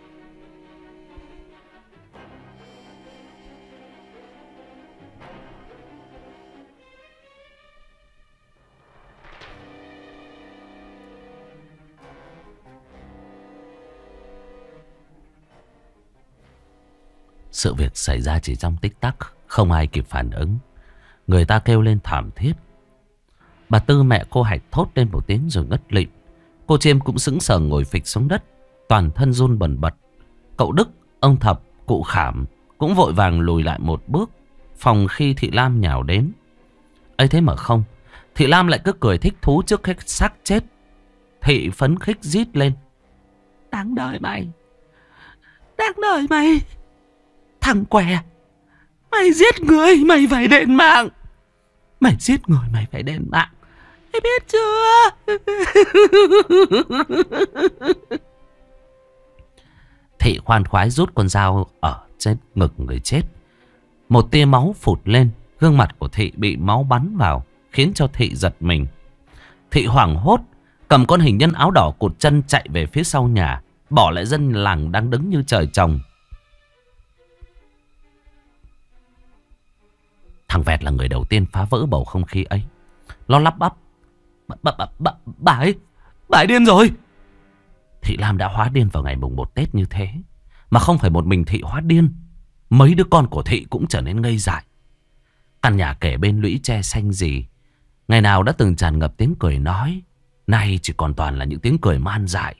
Sự việc xảy ra chỉ trong tích tắc, không ai kịp phản ứng. Người ta kêu lên thảm thiết. Bà Tư mẹ cô Hạch thốt lên một tiếng rồi ngất lịm. Cô Chiêm cũng sững sờ ngồi phịch xuống đất, toàn thân run bần bật. Cậu Đức, ông Thập, cụ Khảm cũng vội vàng lùi lại một bước, phòng khi Thị Lam nhào đến. ấy thế mà không, Thị Lam lại cứ cười thích thú trước cái xác chết. Thị phấn khích rít lên. Đáng đời mày, đáng đời mày, thằng què, mày giết người mày phải đền mạng. Mày giết người mày phải đền mạng, mày biết chưa? Thị khoan khoái rút con dao ở trên ngực người chết. Một tia máu phụt lên, Gương mặt của Thị bị máu bắn vào, khiến cho Thị giật mình. Thị hoảng hốt, cầm con hình nhân áo đỏ cụt chân chạy về phía sau nhà, bỏ lại dân làng đang đứng như trời trồng. Thằng Vẹt là người đầu tiên phá vỡ bầu không khí ấy. Nó lắp bắp: Bà ấy điên rồi. Thị Lam đã hóa điên vào ngày mùng 1 Tết như thế. Mà không phải một mình Thị hóa điên, mấy đứa con của Thị cũng trở nên ngây dại. Căn nhà kề bên lũy tre xanh gì, ngày nào đã từng tràn ngập tiếng cười nói, nay chỉ còn toàn là những tiếng cười man dại.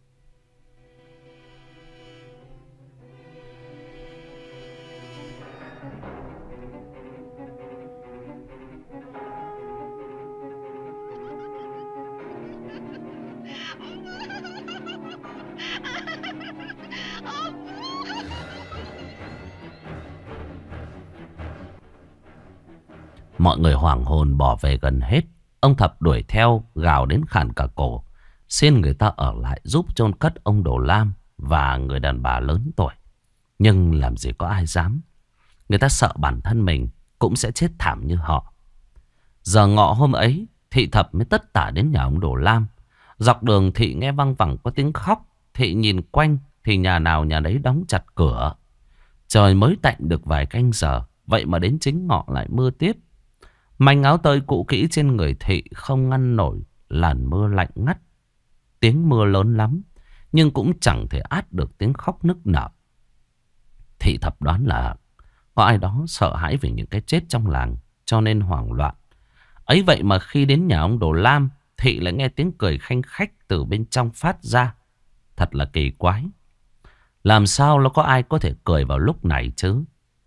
Mọi người hoảng hồn bỏ về gần hết. Ông Thập đuổi theo gào đến khản cả cổ, xin người ta ở lại giúp chôn cất ông Đồ Lam và người đàn bà lớn tuổi. Nhưng làm gì có ai dám. Người ta sợ bản thân mình cũng sẽ chết thảm như họ. Giờ ngọ hôm ấy, Thị Thập mới tất tả đến nhà ông Đồ Lam. Dọc đường Thị nghe văng vẳng có tiếng khóc. Thị nhìn quanh thì nhà nào nhà đấy đóng chặt cửa. Trời mới tạnh được vài canh giờ, vậy mà đến chính ngọ lại mưa tiếp. Manh áo tơi cũ kỹ trên người Thị không ngăn nổi làn mưa lạnh ngắt. Tiếng mưa lớn lắm, nhưng cũng chẳng thể át được tiếng khóc nức nở. Thị Thập đoán là có ai đó sợ hãi về những cái chết trong làng, cho nên hoảng loạn. Ấy vậy mà khi đến nhà ông Đồ Lam, Thị lại nghe tiếng cười khanh khách từ bên trong phát ra. Thật là kỳ quái. Làm sao nó có ai có thể cười vào lúc này chứ?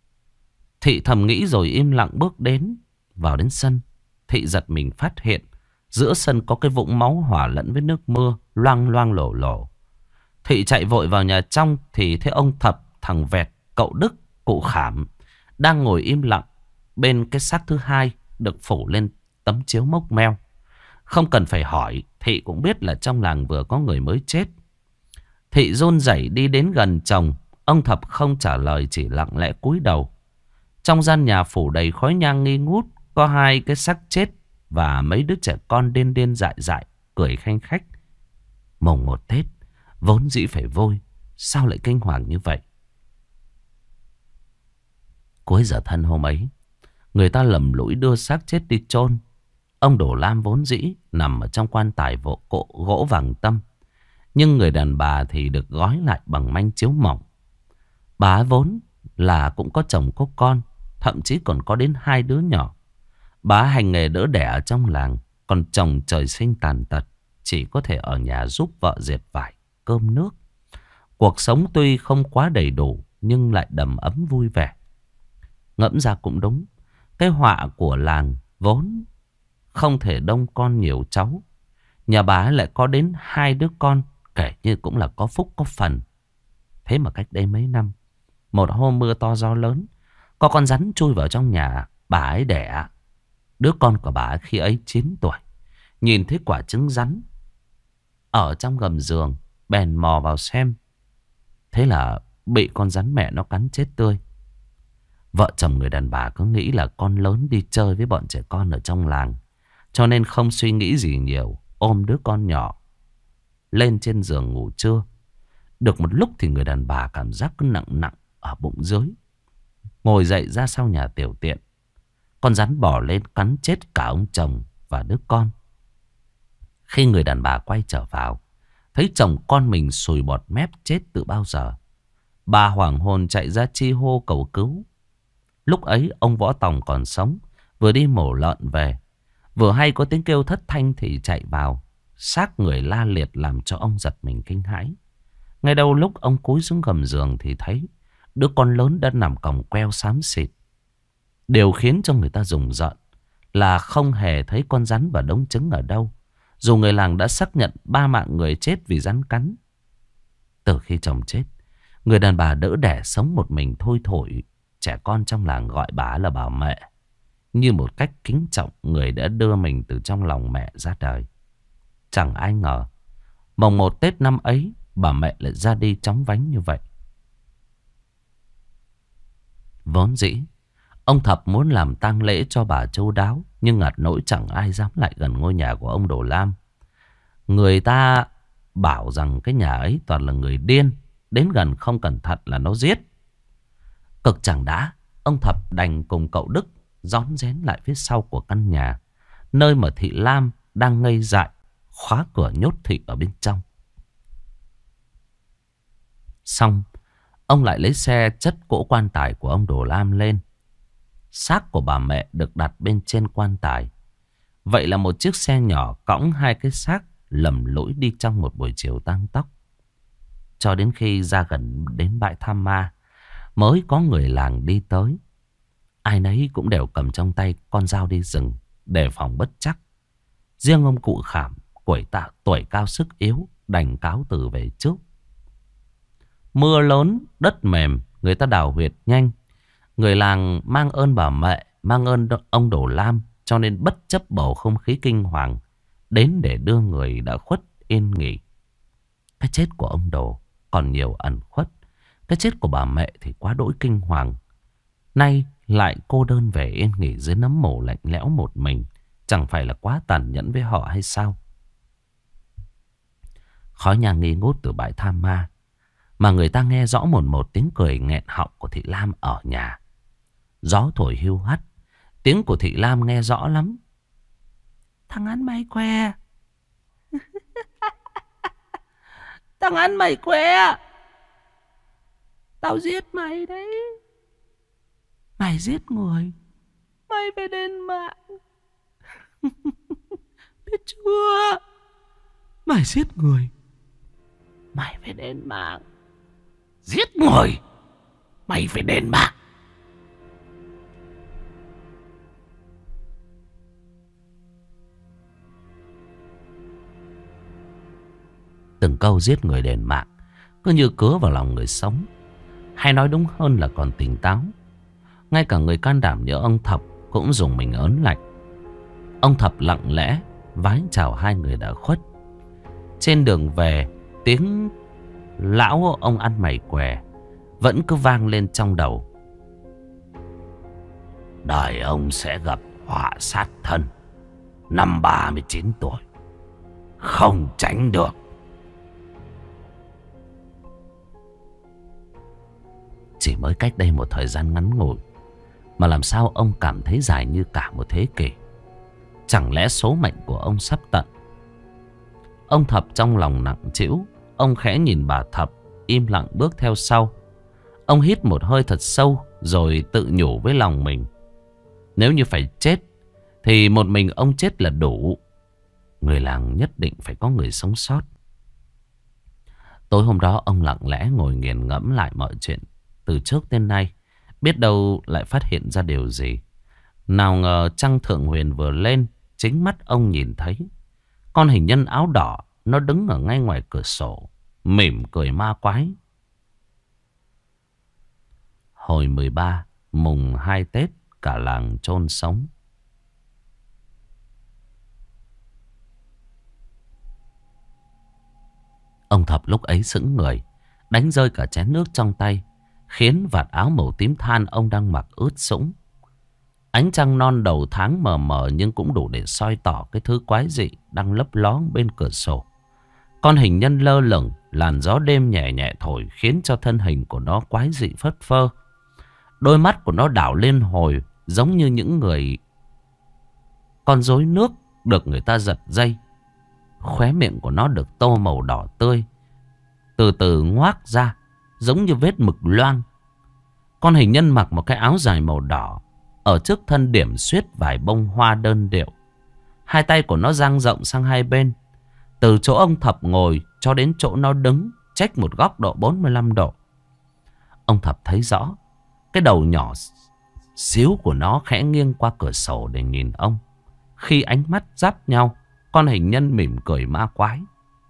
Thị thầm nghĩ rồi im lặng bước đến. Vào đến sân, Thị giật mình phát hiện giữa sân có cái vũng máu hòa lẫn với nước mưa loang loang lổ lổ. Thị chạy vội vào nhà trong thì thấy ông Thập, thằng Vẹt, cậu Đức, cụ Khảm đang ngồi im lặng bên cái xác thứ hai được phủ lên tấm chiếu mốc meo. Không cần phải hỏi, Thị cũng biết là trong làng vừa có người mới chết. Thị run rẩy đi đến gần chồng. Ông Thập không trả lời, chỉ lặng lẽ cúi đầu. Trong gian nhà phủ đầy khói nhang nghi ngút, có hai cái xác chết và mấy đứa trẻ con điên điên dại dại cười khanh khách. Mùng 1 Tết vốn dĩ phải vui, sao lại kinh hoàng như vậy? Cuối giờ thân hôm ấy, người ta lầm lũi đưa xác chết đi chôn. Ông Đồ Lam vốn dĩ nằm ở trong quan tài gỗ vàng tâm, nhưng người đàn bà thì được gói lại bằng manh chiếu mỏng. Bà vốn là cũng có chồng có con, thậm chí còn có đến 2 đứa nhỏ. Bà hành nghề đỡ đẻ ở trong làng, còn chồng trời sinh tàn tật, chỉ có thể ở nhà giúp vợ dệt vải, cơm nước. Cuộc sống tuy không quá đầy đủ, nhưng lại đầm ấm vui vẻ. Ngẫm ra cũng đúng, cái họa của làng vốn không thể đông con nhiều cháu. Nhà bà lại có đến 2 đứa con, kể như cũng là có phúc có phần. Thế mà cách đây mấy năm, một hôm mưa to gió lớn, có con rắn chui vào trong nhà bà ấy đẻ. Đứa con của bà ấy khi ấy 9 tuổi, nhìn thấy quả trứng rắn ở trong gầm giường, bèn mò vào xem. Thế là bị con rắn mẹ nó cắn chết tươi. Vợ chồng người đàn bà cứ nghĩ là con lớn đi chơi với bọn trẻ con ở trong làng, cho nên không suy nghĩ gì nhiều, ôm đứa con nhỏ lên trên giường ngủ trưa. Được một lúc thì người đàn bà cảm giác cứ nặng nặng ở bụng dưới. Ngồi dậy ra sau nhà tiểu tiện, con rắn bò lên cắn chết cả ông chồng và đứa con. Khi người đàn bà quay trở vào, thấy chồng con mình sùi bọt mép chết từ bao giờ. Bà hoảng hồn chạy ra chi hô cầu cứu. Lúc ấy ông Võ Tòng còn sống, vừa đi mổ lợn về, vừa hay có tiếng kêu thất thanh thì chạy vào. Xác người la liệt làm cho ông giật mình kinh hãi. Ngay đầu lúc ông cúi xuống gầm giường thì thấy đứa con lớn đã nằm còng queo xám xịt. Điều khiến cho người ta rùng rợn là không hề thấy con rắn và đống trứng ở đâu, dù người làng đã xác nhận 3 mạng người chết vì rắn cắn. Từ khi chồng chết, người đàn bà đỡ đẻ sống một mình thôi thổi. Trẻ con trong làng gọi bà là bà mẹ, như một cách kính trọng người đã đưa mình từ trong lòng mẹ ra đời. Chẳng ai ngờ mồng 1 Tết năm ấy, bà mẹ lại ra đi chóng vánh như vậy. Vốn dĩ Ông Thập muốn làm tang lễ cho bà chu đáo, nhưng ngặt nỗi chẳng ai dám lại gần ngôi nhà của ông Đồ Lam. Người ta bảo rằng cái nhà ấy toàn là người điên, đến gần không cẩn thận là nó giết. Cực chẳng đã, ông Thập đành cùng cậu Đức rón rén lại phía sau của căn nhà, nơi mà thị Lam đang ngây dại, khóa cửa nhốt thị ở bên trong. Xong, ông lại lấy xe chất cỗ quan tài của ông Đồ Lam lên. Xác của bà mẹ được đặt bên trên quan tài. Vậy là một chiếc xe nhỏ cõng hai cái xác lầm lũi đi trong một buổi chiều tang tóc. Cho đến khi ra gần đến bãi Tham Ma, mới có người làng đi tới. Ai nấy cũng đều cầm trong tay con dao đi rừng, đề phòng bất chắc. Riêng ông cụ Khảm, tuổi cao sức yếu, đành cáo từ về trước. Mưa lớn, đất mềm, người ta đào huyệt nhanh. Người làng mang ơn bà mẹ, mang ơn ông Đồ Lam, cho nên bất chấp bầu không khí kinh hoàng, đến để đưa người đã khuất yên nghỉ. Cái chết của ông Đồ còn nhiều ẩn khuất. Cái chết của bà mẹ thì quá đỗi kinh hoàng. Nay lại cô đơn về yên nghỉ dưới nấm mồ lạnh lẽo một mình, chẳng phải là quá tàn nhẫn với họ hay sao? Khói nhang nghi ngút từ bãi Tham Ma, mà người ta nghe rõ một tiếng cười nghẹn họng của thị Lam ở nhà. Gió thổi hiu hắt, tiếng của thị Lam nghe rõ lắm. Thằng ăn mày que. Thằng ăn mày que. Tao giết mày đấy. Mày giết người, mày phải đền mạng. Biết chưa? Mày giết người, mày phải đền mạng. Giết người, mày phải đền mạng. Từng câu giết người đền mạng cứ như cứa vào lòng người sống, hay nói đúng hơn là còn tỉnh táo. Ngay cả người can đảm như ông Thập cũng dùng mình ớn lạnh. Ông Thập lặng lẽ vái chào hai người đã khuất. Trên đường về, tiếng lão ông ăn mày què vẫn cứ vang lên trong đầu. Đời ông sẽ gặp họa sát thân năm 39 tuổi, không tránh được. Chỉ mới cách đây một thời gian ngắn ngủi mà làm sao ông cảm thấy dài như cả một thế kỷ. Chẳng lẽ số mệnh của ông sắp tận? Ông Thập trong lòng nặng trĩu. Ông khẽ nhìn bà Thập, im lặng bước theo sau. Ông hít một hơi thật sâu, rồi tự nhủ với lòng mình. Nếu như phải chết thì một mình ông chết là đủ. Người làng nhất định phải có người sống sót. Tối hôm đó ông lặng lẽ ngồi nghiền ngẫm lại mọi chuyện từ trước đến nay. Biết đâu lại phát hiện ra điều gì. Nào ngờ trăng thượng huyền vừa lên, chính mắt ông nhìn thấy con hình nhân áo đỏ. Nó đứng ở ngay ngoài cửa sổ, mỉm cười ma quái. Hồi 13 mùng 2 Tết, cả làng chôn sống. Ông Thập lúc ấy sững người, đánh rơi cả chén nước trong tay, khiến vạt áo màu tím than ông đang mặc ướt sũng. Ánh trăng non đầu tháng mờ mờ nhưng cũng đủ để soi tỏ cái thứ quái dị đang lấp ló bên cửa sổ. Con hình nhân lơ lửng, làn gió đêm nhẹ nhẹ thổi khiến cho thân hình của nó quái dị phất phơ. Đôi mắt của nó đảo lên hồi giống như những người con rối nước được người ta giật dây. Khóe miệng của nó được tô màu đỏ tươi, từ từ ngoác ra giống như vết mực loang. Con hình nhân mặc một cái áo dài màu đỏ, ở trước thân điểm xuyết vài bông hoa đơn điệu. Hai tay của nó dang rộng sang hai bên. Từ chỗ ông Thập ngồi cho đến chỗ nó đứng, chếch một góc độ 45 độ. Ông Thập thấy rõ cái đầu nhỏ xíu của nó khẽ nghiêng qua cửa sổ để nhìn ông. Khi ánh mắt giáp nhau, con hình nhân mỉm cười ma quái.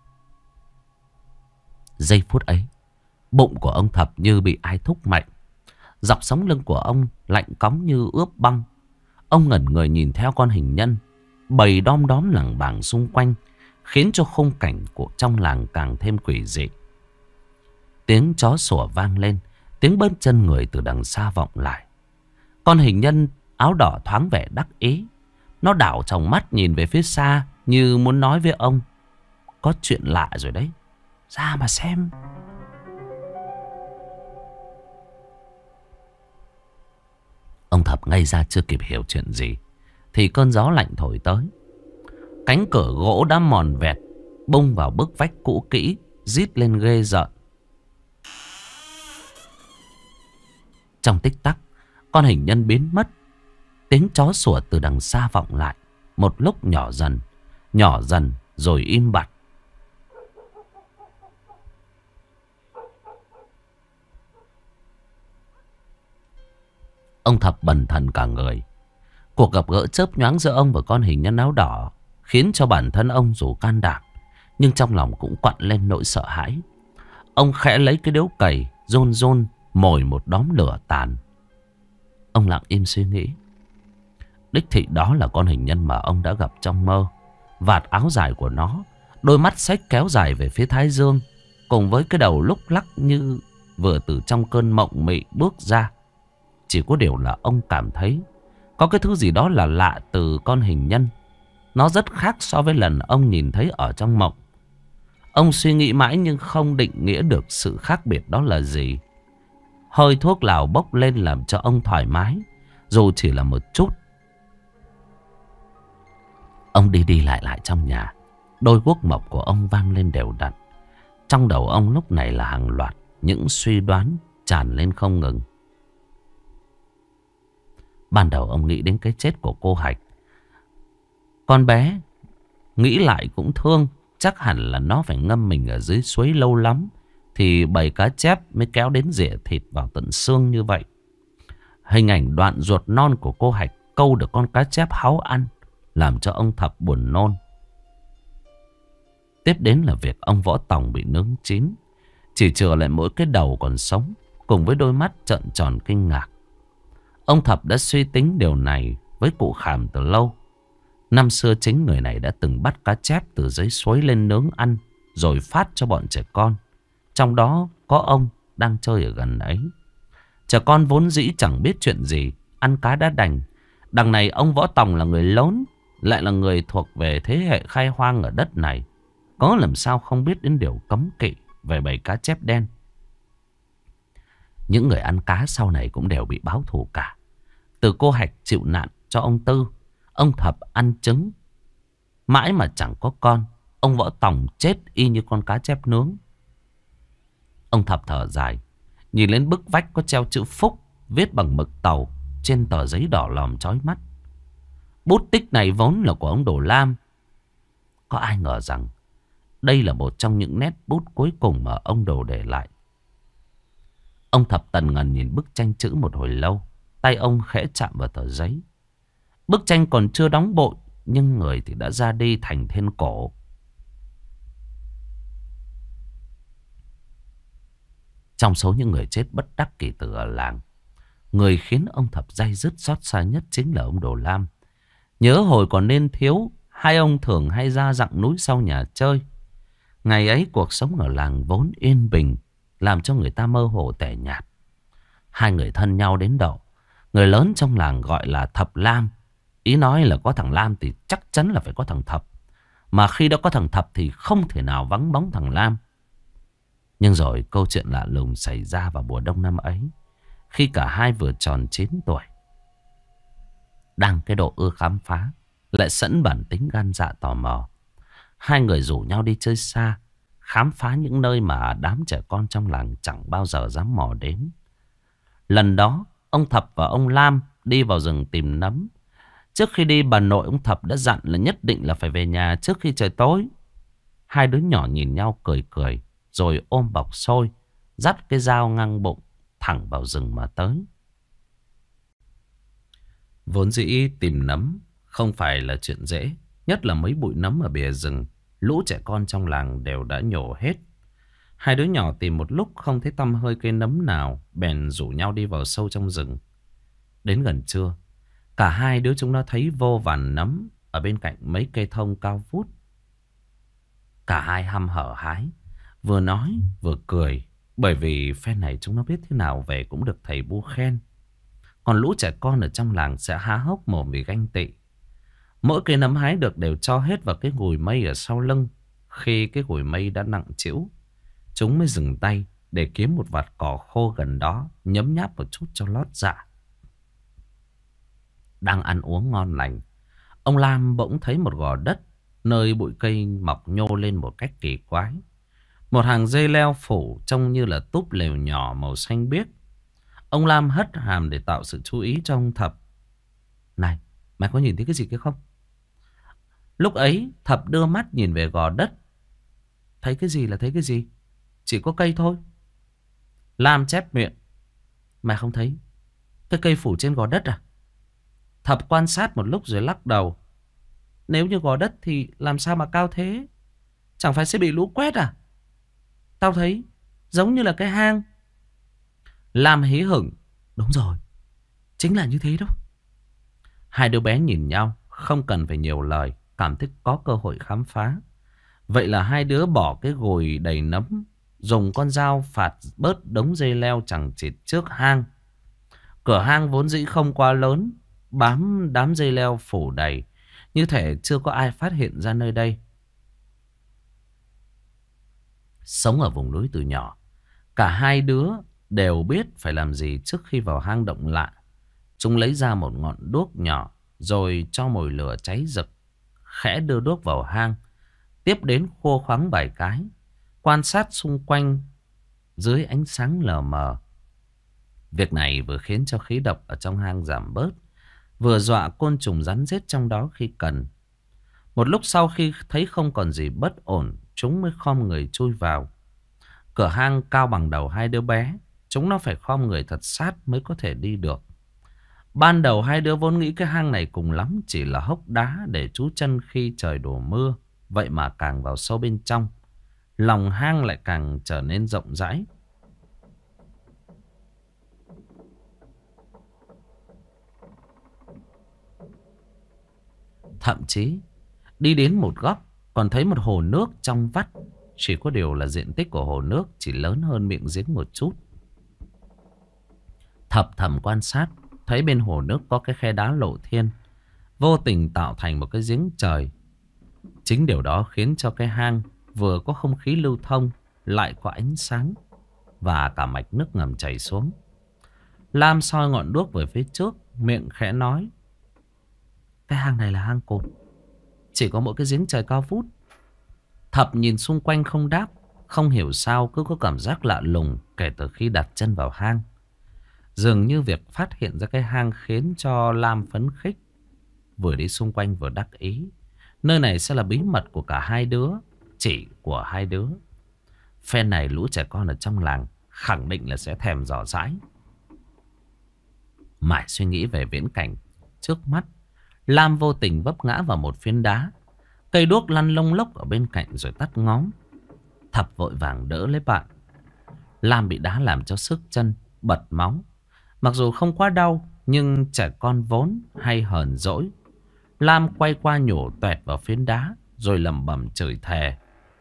Giây phút ấy, bụng của ông Thập như bị ai thúc mạnh. Dọc sống lưng của ông lạnh cóng như ướp băng. Ông ngẩn người nhìn theo con hình nhân. Bầy đom đóm lẳng bảng xung quanh, khiến cho khung cảnh của trong làng càng thêm quỷ dị. Tiếng chó sủa vang lên, tiếng bước chân người từ đằng xa vọng lại. Con hình nhân áo đỏ thoáng vẻ đắc ý. Nó đảo tròng mắt nhìn về phía xa như muốn nói với ông: có chuyện lạ rồi đấy, ra mà xem. Ông Thập ngây ra chưa kịp hiểu chuyện gì thì cơn gió lạnh thổi tới. Cánh cửa gỗ đã mòn vẹt bung vào bức vách cũ kỹ, rít lên ghê rợn. Trong tích tắc, con hình nhân biến mất. Tiếng chó sủa từ đằng xa vọng lại, một lúc nhỏ dần rồi im bặt. Ông Thập bần thần cả người. Cuộc gặp gỡ chớp nhoáng giữa ông và con hình nhân áo đỏ khiến cho bản thân ông dù can đảm, nhưng trong lòng cũng quặn lên nỗi sợ hãi. Ông khẽ lấy cái điếu cày rôn rôn mồi một đóm lửa tàn. Ông lặng im suy nghĩ. Đích thị đó là con hình nhân mà ông đã gặp trong mơ. Vạt áo dài của nó, đôi mắt xếch kéo dài về phía thái dương, cùng với cái đầu lúc lắc như vừa từ trong cơn mộng mị bước ra. Chỉ có điều là ông cảm thấy có cái thứ gì đó là lạ từ con hình nhân. Nó rất khác so với lần ông nhìn thấy ở trong mộng. Ông suy nghĩ mãi nhưng không định nghĩa được sự khác biệt đó là gì. Hơi thuốc lào bốc lên làm cho ông thoải mái, dù chỉ là một chút. Ông đi đi lại lại trong nhà. Đôi guốc mộc của ông vang lên đều đặn. Trong đầu ông lúc này là hàng loạt những suy đoán tràn lên không ngừng. Ban đầu ông nghĩ đến cái chết của cô Hạch. Con bé nghĩ lại cũng thương. Chắc hẳn là nó phải ngâm mình ở dưới suối lâu lắm thì bầy cá chép mới kéo đến rỉa thịt vào tận xương như vậy. Hình ảnh đoạn ruột non của cô Hạch câu được con cá chép háo ăn làm cho ông Thập buồn nôn. Tiếp đến là việc ông Võ Tòng bị nướng chín, chỉ chừa lại mỗi cái đầu còn sống, cùng với đôi mắt trợn tròn kinh ngạc. Ông Thập đã suy tính điều này với cụ Khảm từ lâu. Năm xưa chính người này đã từng bắt cá chép từ dưới suối lên nướng ăn, rồi phát cho bọn trẻ con. Trong đó có ông đang chơi ở gần ấy. Trẻ con vốn dĩ chẳng biết chuyện gì, ăn cá đã đành. Đằng này ông Võ Tòng là người lớn, lại là người thuộc về thế hệ khai hoang ở đất này, có làm sao không biết đến điều cấm kỵ về bầy cá chép đen. Những người ăn cá sau này cũng đều bị báo thù cả. Từ cô Hạch chịu nạn cho ông Tư, ông Thập ăn trứng mãi mà chẳng có con, ông Võ Tòng chết y như con cá chép nướng. Ông Thập thở dài, nhìn lên bức vách có treo chữ Phúc viết bằng mực tàu trên tờ giấy đỏ lòm chói mắt. Bút tích này vốn là của ông Đồ Lam. Có ai ngờ rằng đây là một trong những nét bút cuối cùng mà ông Đồ để lại. Ông Thập tần ngần nhìn bức tranh chữ một hồi lâu. Tay ông khẽ chạm vào tờ giấy. Bức tranh còn chưa đóng bội, nhưng người thì đã ra đi thành thiên cổ. Trong số những người chết bất đắc kỳ tử ở làng, người khiến ông Thập day dứt xót xa nhất chính là ông Đồ Lam. Nhớ hồi còn nên thiếu, hai ông thường hay ra dặng núi sau nhà chơi. Ngày ấy cuộc sống ở làng vốn yên bình, làm cho người ta mơ hồ tẻ nhạt. Hai người thân nhau đến độ người lớn trong làng gọi là Thập Lam. Ý nói là có thằng Lam thì chắc chắn là phải có thằng Thập. Mà khi đã có thằng Thập thì không thể nào vắng bóng thằng Lam. Nhưng rồi câu chuyện lạ lùng xảy ra vào mùa đông năm ấy, khi cả hai vừa tròn 9 tuổi. Đang cái độ ưa khám phá, lại sẵn bản tính gan dạ tò mò, hai người rủ nhau đi chơi xa, khám phá những nơi mà đám trẻ con trong làng chẳng bao giờ dám mò đến. Lần đó, ông Thập và ông Lam đi vào rừng tìm nấm. Trước khi đi, bà nội ông Thập đã dặn là nhất định là phải về nhà trước khi trời tối. Hai đứa nhỏ nhìn nhau cười cười, rồi ôm bọc xôi, dắt cái dao ngang bụng, thẳng vào rừng mà tới. Vốn dĩ tìm nấm không phải là chuyện dễ, nhất là mấy bụi nấm ở bìa rừng. Lũ trẻ con trong làng đều đã nhổ hết. Hai đứa nhỏ tìm một lúc không thấy tăm hơi cây nấm nào, bèn rủ nhau đi vào sâu trong rừng. Đến gần trưa, cả hai đứa chúng nó thấy vô vàn nấm ở bên cạnh mấy cây thông cao vút. Cả hai hăm hở hái, vừa nói vừa cười, bởi vì phen này chúng nó biết thế nào về cũng được thầy Bu khen. Còn lũ trẻ con ở trong làng sẽ há hốc mồm vì ganh tị. Mỗi cây nấm hái được đều cho hết vào cái gùi mây ở sau lưng. Khi cái gùi mây đã nặng trĩu, chúng mới dừng tay để kiếm một vạt cỏ khô gần đó, nhấm nháp một chút cho lót dạ. Đang ăn uống ngon lành, ông Lam bỗng thấy một gò đất nơi bụi cây mọc nhô lên một cách kỳ quái. Một hàng dây leo phủ trông như là túp lều nhỏ màu xanh biếc. Ông Lam hất hàm để tạo sự chú ý cho ông Thập. Này, mày có nhìn thấy cái gì kia không? Lúc ấy Thập đưa mắt nhìn về gò đất. Thấy cái gì là thấy cái gì? Chỉ có cây thôi. Lam chép miệng. Mày không thấy cái cây phủ trên gò đất à? Thập quan sát một lúc rồi lắc đầu. Nếu như gò đất thì làm sao mà cao thế? Chẳng phải sẽ bị lũ quét à? Tao thấy giống như là cái hang. Lam hí hửng. Đúng rồi, chính là như thế đó. Hai đứa bé nhìn nhau, không cần phải nhiều lời, cảm thấy có cơ hội khám phá. Vậy là hai đứa bỏ cái gùi đầy nấm, dùng con dao phạt bớt đống dây leo chằng chịt trước hang. Cửa hang vốn dĩ không quá lớn, bám đám dây leo phủ đầy, như thể chưa có ai phát hiện ra nơi đây. Sống ở vùng núi từ nhỏ, cả hai đứa đều biết phải làm gì trước khi vào hang động lạ. Chúng lấy ra một ngọn đuốc nhỏ, rồi cho mồi lửa cháy rực, khẽ đưa đuốc vào hang. Tiếp đến khô khoắng vài cái, quan sát xung quanh dưới ánh sáng lờ mờ. Việc này vừa khiến cho khí độc ở trong hang giảm bớt, vừa dọa côn trùng rắn rết trong đó khi cần. Một lúc sau khi thấy không còn gì bất ổn, chúng mới khom người chui vào. Cửa hang cao bằng đầu hai đứa bé, chúng nó phải khom người thật sát mới có thể đi được. Ban đầu hai đứa vốn nghĩ cái hang này cùng lắm chỉ là hốc đá để trú chân khi trời đổ mưa. Vậy mà càng vào sâu bên trong, lòng hang lại càng trở nên rộng rãi. Thậm chí đi đến một góc còn thấy một hồ nước trong vắt. Chỉ có điều là diện tích của hồ nước chỉ lớn hơn miệng giếng một chút. Thập thầm quan sát, thấy bên hồ nước có cái khe đá lộ thiên, vô tình tạo thành một cái giếng trời. Chính điều đó khiến cho cái hang vừa có không khí lưu thông, lại có ánh sáng và cả mạch nước ngầm chảy xuống. Lam soi ngọn đuốc về phía trước, miệng khẽ nói. Cái hang này là hang cột, chỉ có mỗi cái giếng trời cao vút. Thập nhìn xung quanh không đáp. Không hiểu sao cứ có cảm giác lạ lùng kể từ khi đặt chân vào hang. Dường như việc phát hiện ra cái hang khiến cho Lam phấn khích. Vừa đi xung quanh vừa đắc ý. Nơi này sẽ là bí mật của cả hai đứa, chỉ của hai đứa. Phen này lũ trẻ con ở trong làng khẳng định là sẽ thèm dò dãi. Mãi suy nghĩ về viễn cảnh trước mắt, Lam vô tình vấp ngã vào một phiến đá. Cây đuốc lăn lông lốc ở bên cạnh rồi tắt ngóm. Thập vội vàng đỡ lấy bạn. Lam bị đá làm cho sức chân, bật máu. Mặc dù không quá đau, nhưng trẻ con vốn hay hờn dỗi. Lam quay qua nhổ toẹt vào phiến đá, rồi lẩm bẩm chửi thề.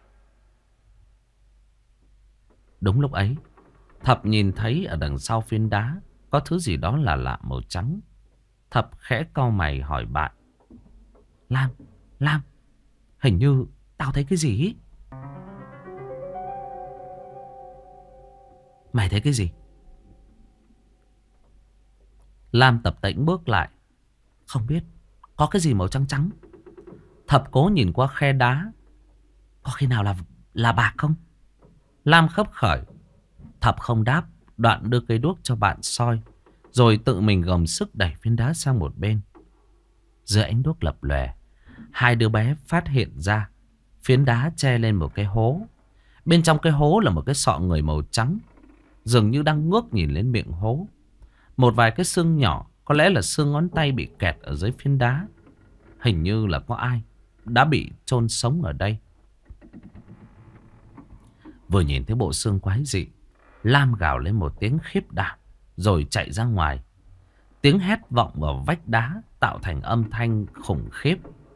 Đúng lúc ấy, Thập nhìn thấy ở đằng sau phiến đá có thứ gì đó là lạ màu trắng. Thập khẽ cau mày hỏi bạn. Lam, hình như tao thấy cái gì ý. Mày thấy cái gì? Lam tập tễnh bước lại. Không biết, có cái gì màu trắng trắng. Thập cố nhìn qua khe đá. Có khi nào là bạc không? Lam khấp khởi. Thập không đáp, đoạn đưa cây đuốc cho bạn soi, rồi tự mình gồng sức đẩy phiến đá sang một bên. Dưới ánh đuốc lập lòe, hai đứa bé phát hiện ra phiến đá che lên một cái hố. Bên trong cái hố là một cái sọ người màu trắng, dường như đang ngước nhìn lên miệng hố. Một vài cái xương nhỏ, có lẽ là xương ngón tay bị kẹt ở dưới phiến đá. Hình như là có ai đã bị chôn sống ở đây. Vừa nhìn thấy bộ xương quái dị, Lam gào lên một tiếng khiếp đảm, rồi chạy ra ngoài. Tiếng hét vọng vào vách đá, tạo thành âm thanh khủng khiếp.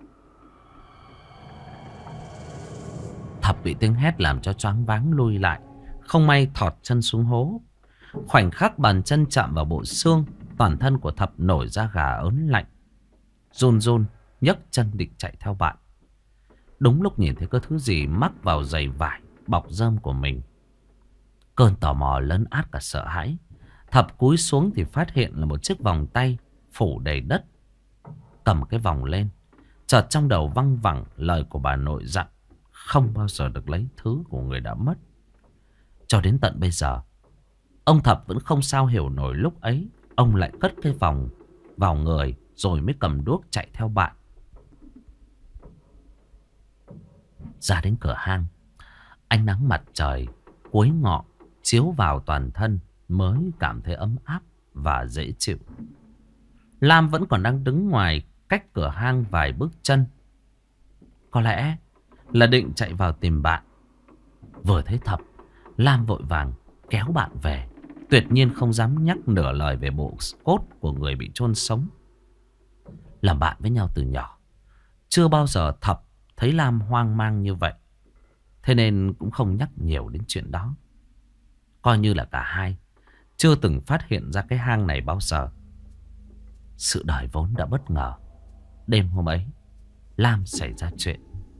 Thập bị tiếng hét làm cho choáng váng lui lại, không may thọt chân xuống hố. Khoảnh khắc bàn chân chạm vào bộ xương, Toàn thân của Thập nổi ra gà ớn lạnh. Run run nhấc chân định chạy theo bạn. Đúng lúc nhìn thấy có thứ gì mắc vào giày vải bọc rơm của mình. Cơn tò mò lấn át cả sợ hãi. Thập cúi xuống thì phát hiện là một chiếc vòng tay phủ đầy đất. Cầm cái vòng lên, chợt trong đầu văng vẳng lời của bà nội dặn không bao giờ được lấy thứ của người đã mất. Cho đến tận bây giờ, ông Thập vẫn không sao hiểu nổi lúc ấy ông lại cất cái vòng vào người rồi mới cầm đuốc chạy theo bạn. Ra đến cửa hang, ánh nắng mặt trời cuối ngọ chiếu vào toàn thân mới cảm thấy ấm áp và dễ chịu. Lam vẫn còn đang đứng ngoài cách cửa hang vài bước chân. Có lẽ là định chạy vào tìm bạn. Vừa thấy Thập, Lam vội vàng kéo bạn về, tuyệt nhiên không dám nhắc nửa lời về bộ cốt của người bị chôn sống. Làm bạn với nhau từ nhỏ, chưa bao giờ Thập thấy Lam hoang mang như vậy. Thế nên cũng không nhắc nhiều đến chuyện đó. Coi như là cả hai chưa từng phát hiện ra cái hang này bao giờ. Sự đời vốn đã bất ngờ. Đêm hôm ấy, Lam xảy ra chuyện.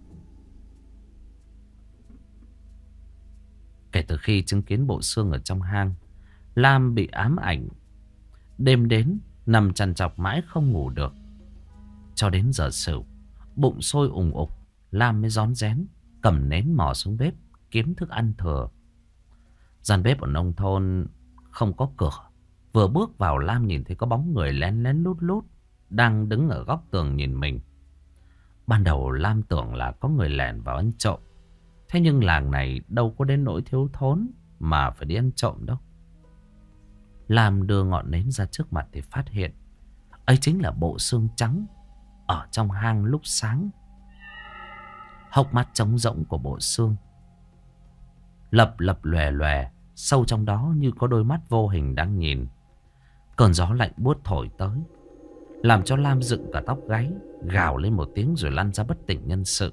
Kể từ khi chứng kiến bộ xương ở trong hang, Lam bị ám ảnh. Đêm đến, nằm trằn trọc mãi không ngủ được. Cho đến giờ sửu, bụng sôi ùng ục, Lam mới rón rén cầm nến mò xuống bếp kiếm thức ăn thừa. Gian bếp ở nông thôn không có cửa. Vừa bước vào, Lam nhìn thấy có bóng người lén lén lút lút đang đứng ở góc tường nhìn mình. Ban đầu Lam tưởng là có người lẻn vào ăn trộm. Thế nhưng làng này đâu có đến nỗi thiếu thốn mà phải đi ăn trộm đâu. Lam đưa ngọn nến ra trước mặt thì phát hiện ấy chính là bộ xương trắng ở trong hang lúc sáng. Hốc mắt trống rỗng của bộ xương lập lập lòe lòe, sâu trong đó như có đôi mắt vô hình đang nhìn. Cơn gió lạnh buốt thổi tới, làm cho Lam dựng cả tóc gáy, gào lên một tiếng rồi lăn ra bất tỉnh nhân sự.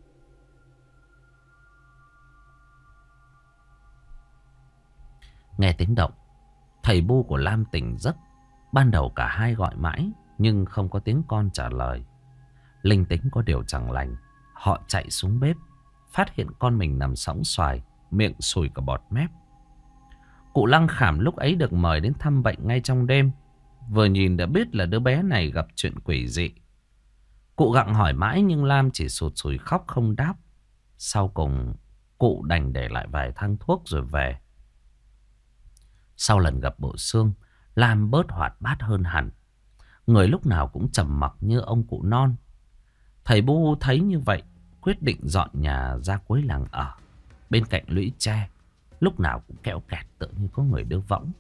Nghe tiếng động, thầy bu của Lam tỉnh giấc. Ban đầu cả hai gọi mãi nhưng không có tiếng con trả lời. Linh tính có điều chẳng lành, họ chạy xuống bếp, phát hiện con mình nằm sõng xoài, miệng sùi cả bọt mép. Cụ Lăng Khảm lúc ấy được mời đến thăm bệnh ngay trong đêm. Vừa nhìn đã biết là đứa bé này gặp chuyện quỷ dị. Cụ gặng hỏi mãi nhưng Lam chỉ sụt sùi khóc không đáp. Sau cùng cụ đành để lại vài thang thuốc rồi về. Sau lần gặp bộ xương, Lam bớt hoạt bát hơn hẳn. Người lúc nào cũng trầm mặc như ông cụ non. Thầy bu thấy như vậy, quyết định dọn nhà ra cuối làng ở. Bên cạnh lũy tre, lúc nào cũng kẽo kẹt tựa như có người đưa võng.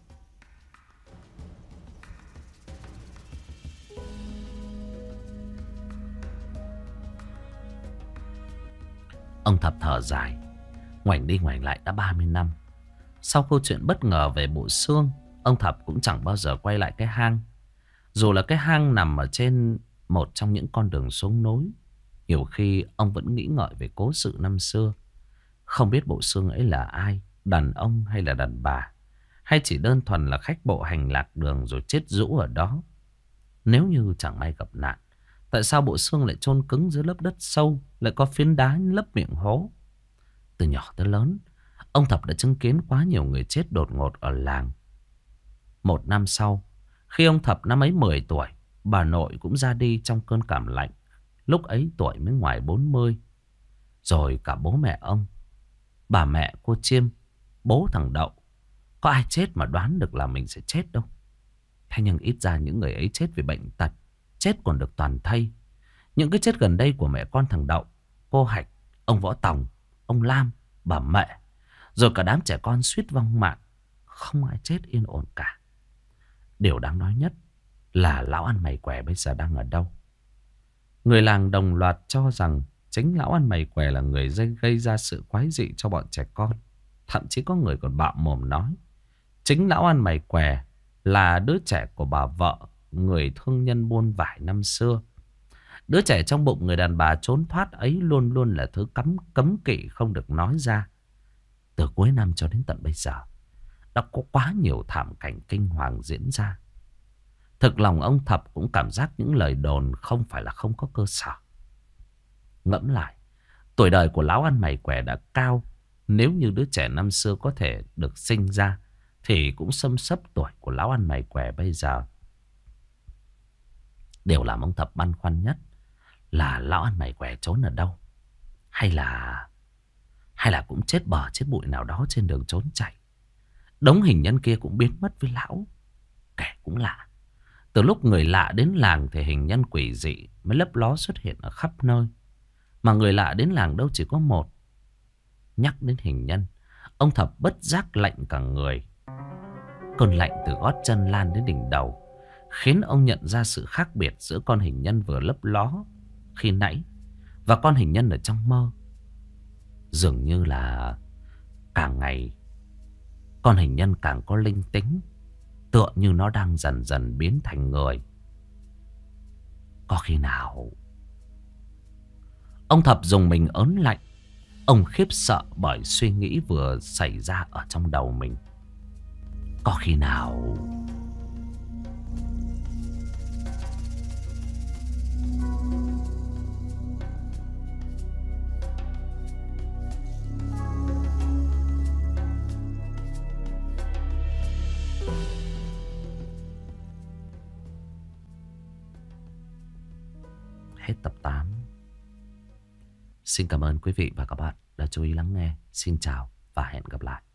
Ông Thập thở dài, ngoảnh đi ngoảnh lại đã 30 năm. Sau câu chuyện bất ngờ về bộ xương, ông Thập cũng chẳng bao giờ quay lại cái hang. Dù là cái hang nằm ở trên một trong những con đường xuống núi, nhiều khi ông vẫn nghĩ ngợi về cố sự năm xưa. Không biết bộ xương ấy là ai, đàn ông hay là đàn bà, hay chỉ đơn thuần là khách bộ hành lạc đường rồi chết rũ ở đó. Nếu như chẳng may gặp nạn, tại sao bộ xương lại chôn cứng dưới lớp đất sâu, lại có phiến đá lấp miệng hố? Từ nhỏ tới lớn, ông Thập đã chứng kiến quá nhiều người chết đột ngột ở làng. Một năm sau, khi ông Thập năm ấy 10 tuổi, bà nội cũng ra đi trong cơn cảm lạnh. Lúc ấy tuổi mới ngoài 40. Rồi cả bố mẹ ông, bà mẹ cô Chiêm, bố thằng Đậu, có ai chết mà đoán được là mình sẽ chết đâu. Thế nhưng ít ra những người ấy chết vì bệnh tật, chết còn được toàn thây. Những cái chết gần đây của mẹ con thằng Đậu, cô Hạch, ông Võ Tòng, ông Lam, bà Mẹ, rồi cả đám trẻ con suýt vong mạng, không ai chết yên ổn cả. Điều đáng nói nhất là lão ăn mày què bây giờ đang ở đâu. Người làng đồng loạt cho rằng chính lão ăn mày què là người gây ra sự quái dị cho bọn trẻ con. Thậm chí có người còn bạo mồm nói chính lão ăn mày què là đứa trẻ của bà vợ, người thương nhân buôn vải năm xưa. Đứa trẻ trong bụng người đàn bà trốn thoát ấy luôn luôn là thứ cấm kỵ không được nói ra. Từ cuối năm cho đến tận bây giờ, đã có quá nhiều thảm cảnh kinh hoàng diễn ra. Thực lòng ông Thập cũng cảm giác những lời đồn không phải là không có cơ sở. Ngẫm lại, tuổi đời của lão ăn mày quẻ đã cao. Nếu như đứa trẻ năm xưa có thể được sinh ra thì cũng xâm xấp tuổi của lão ăn mày quẻ bây giờ. Điều làm ông Thập băn khoăn nhất là lão ăn mày quẻ trốn ở đâu. Hay là cũng chết bờ chết bụi nào đó trên đường trốn chạy. Đống hình nhân kia cũng biến mất với lão. Kể cũng lạ, từ lúc người lạ đến làng thì hình nhân quỷ dị mới lấp ló xuất hiện ở khắp nơi. Mà người lạ đến làng đâu chỉ có một. Nhắc đến hình nhân, ông Thập bất giác lạnh cả người. Cơn lạnh từ gót chân lan đến đỉnh đầu, khiến ông nhận ra sự khác biệt giữa con hình nhân vừa lấp ló khi nãy và con hình nhân ở trong mơ. Dường như là càng ngày con hình nhân càng có linh tính, tựa như nó đang dần dần biến thành người. Có khi nào... Ông Thập dùng mình ớn lạnh. Ông khiếp sợ bởi suy nghĩ vừa xảy ra ở trong đầu mình. Có khi nào... Hết tập 8. Xin cảm ơn quý vị và các bạn đã chú ý lắng nghe. Xin chào và hẹn gặp lại.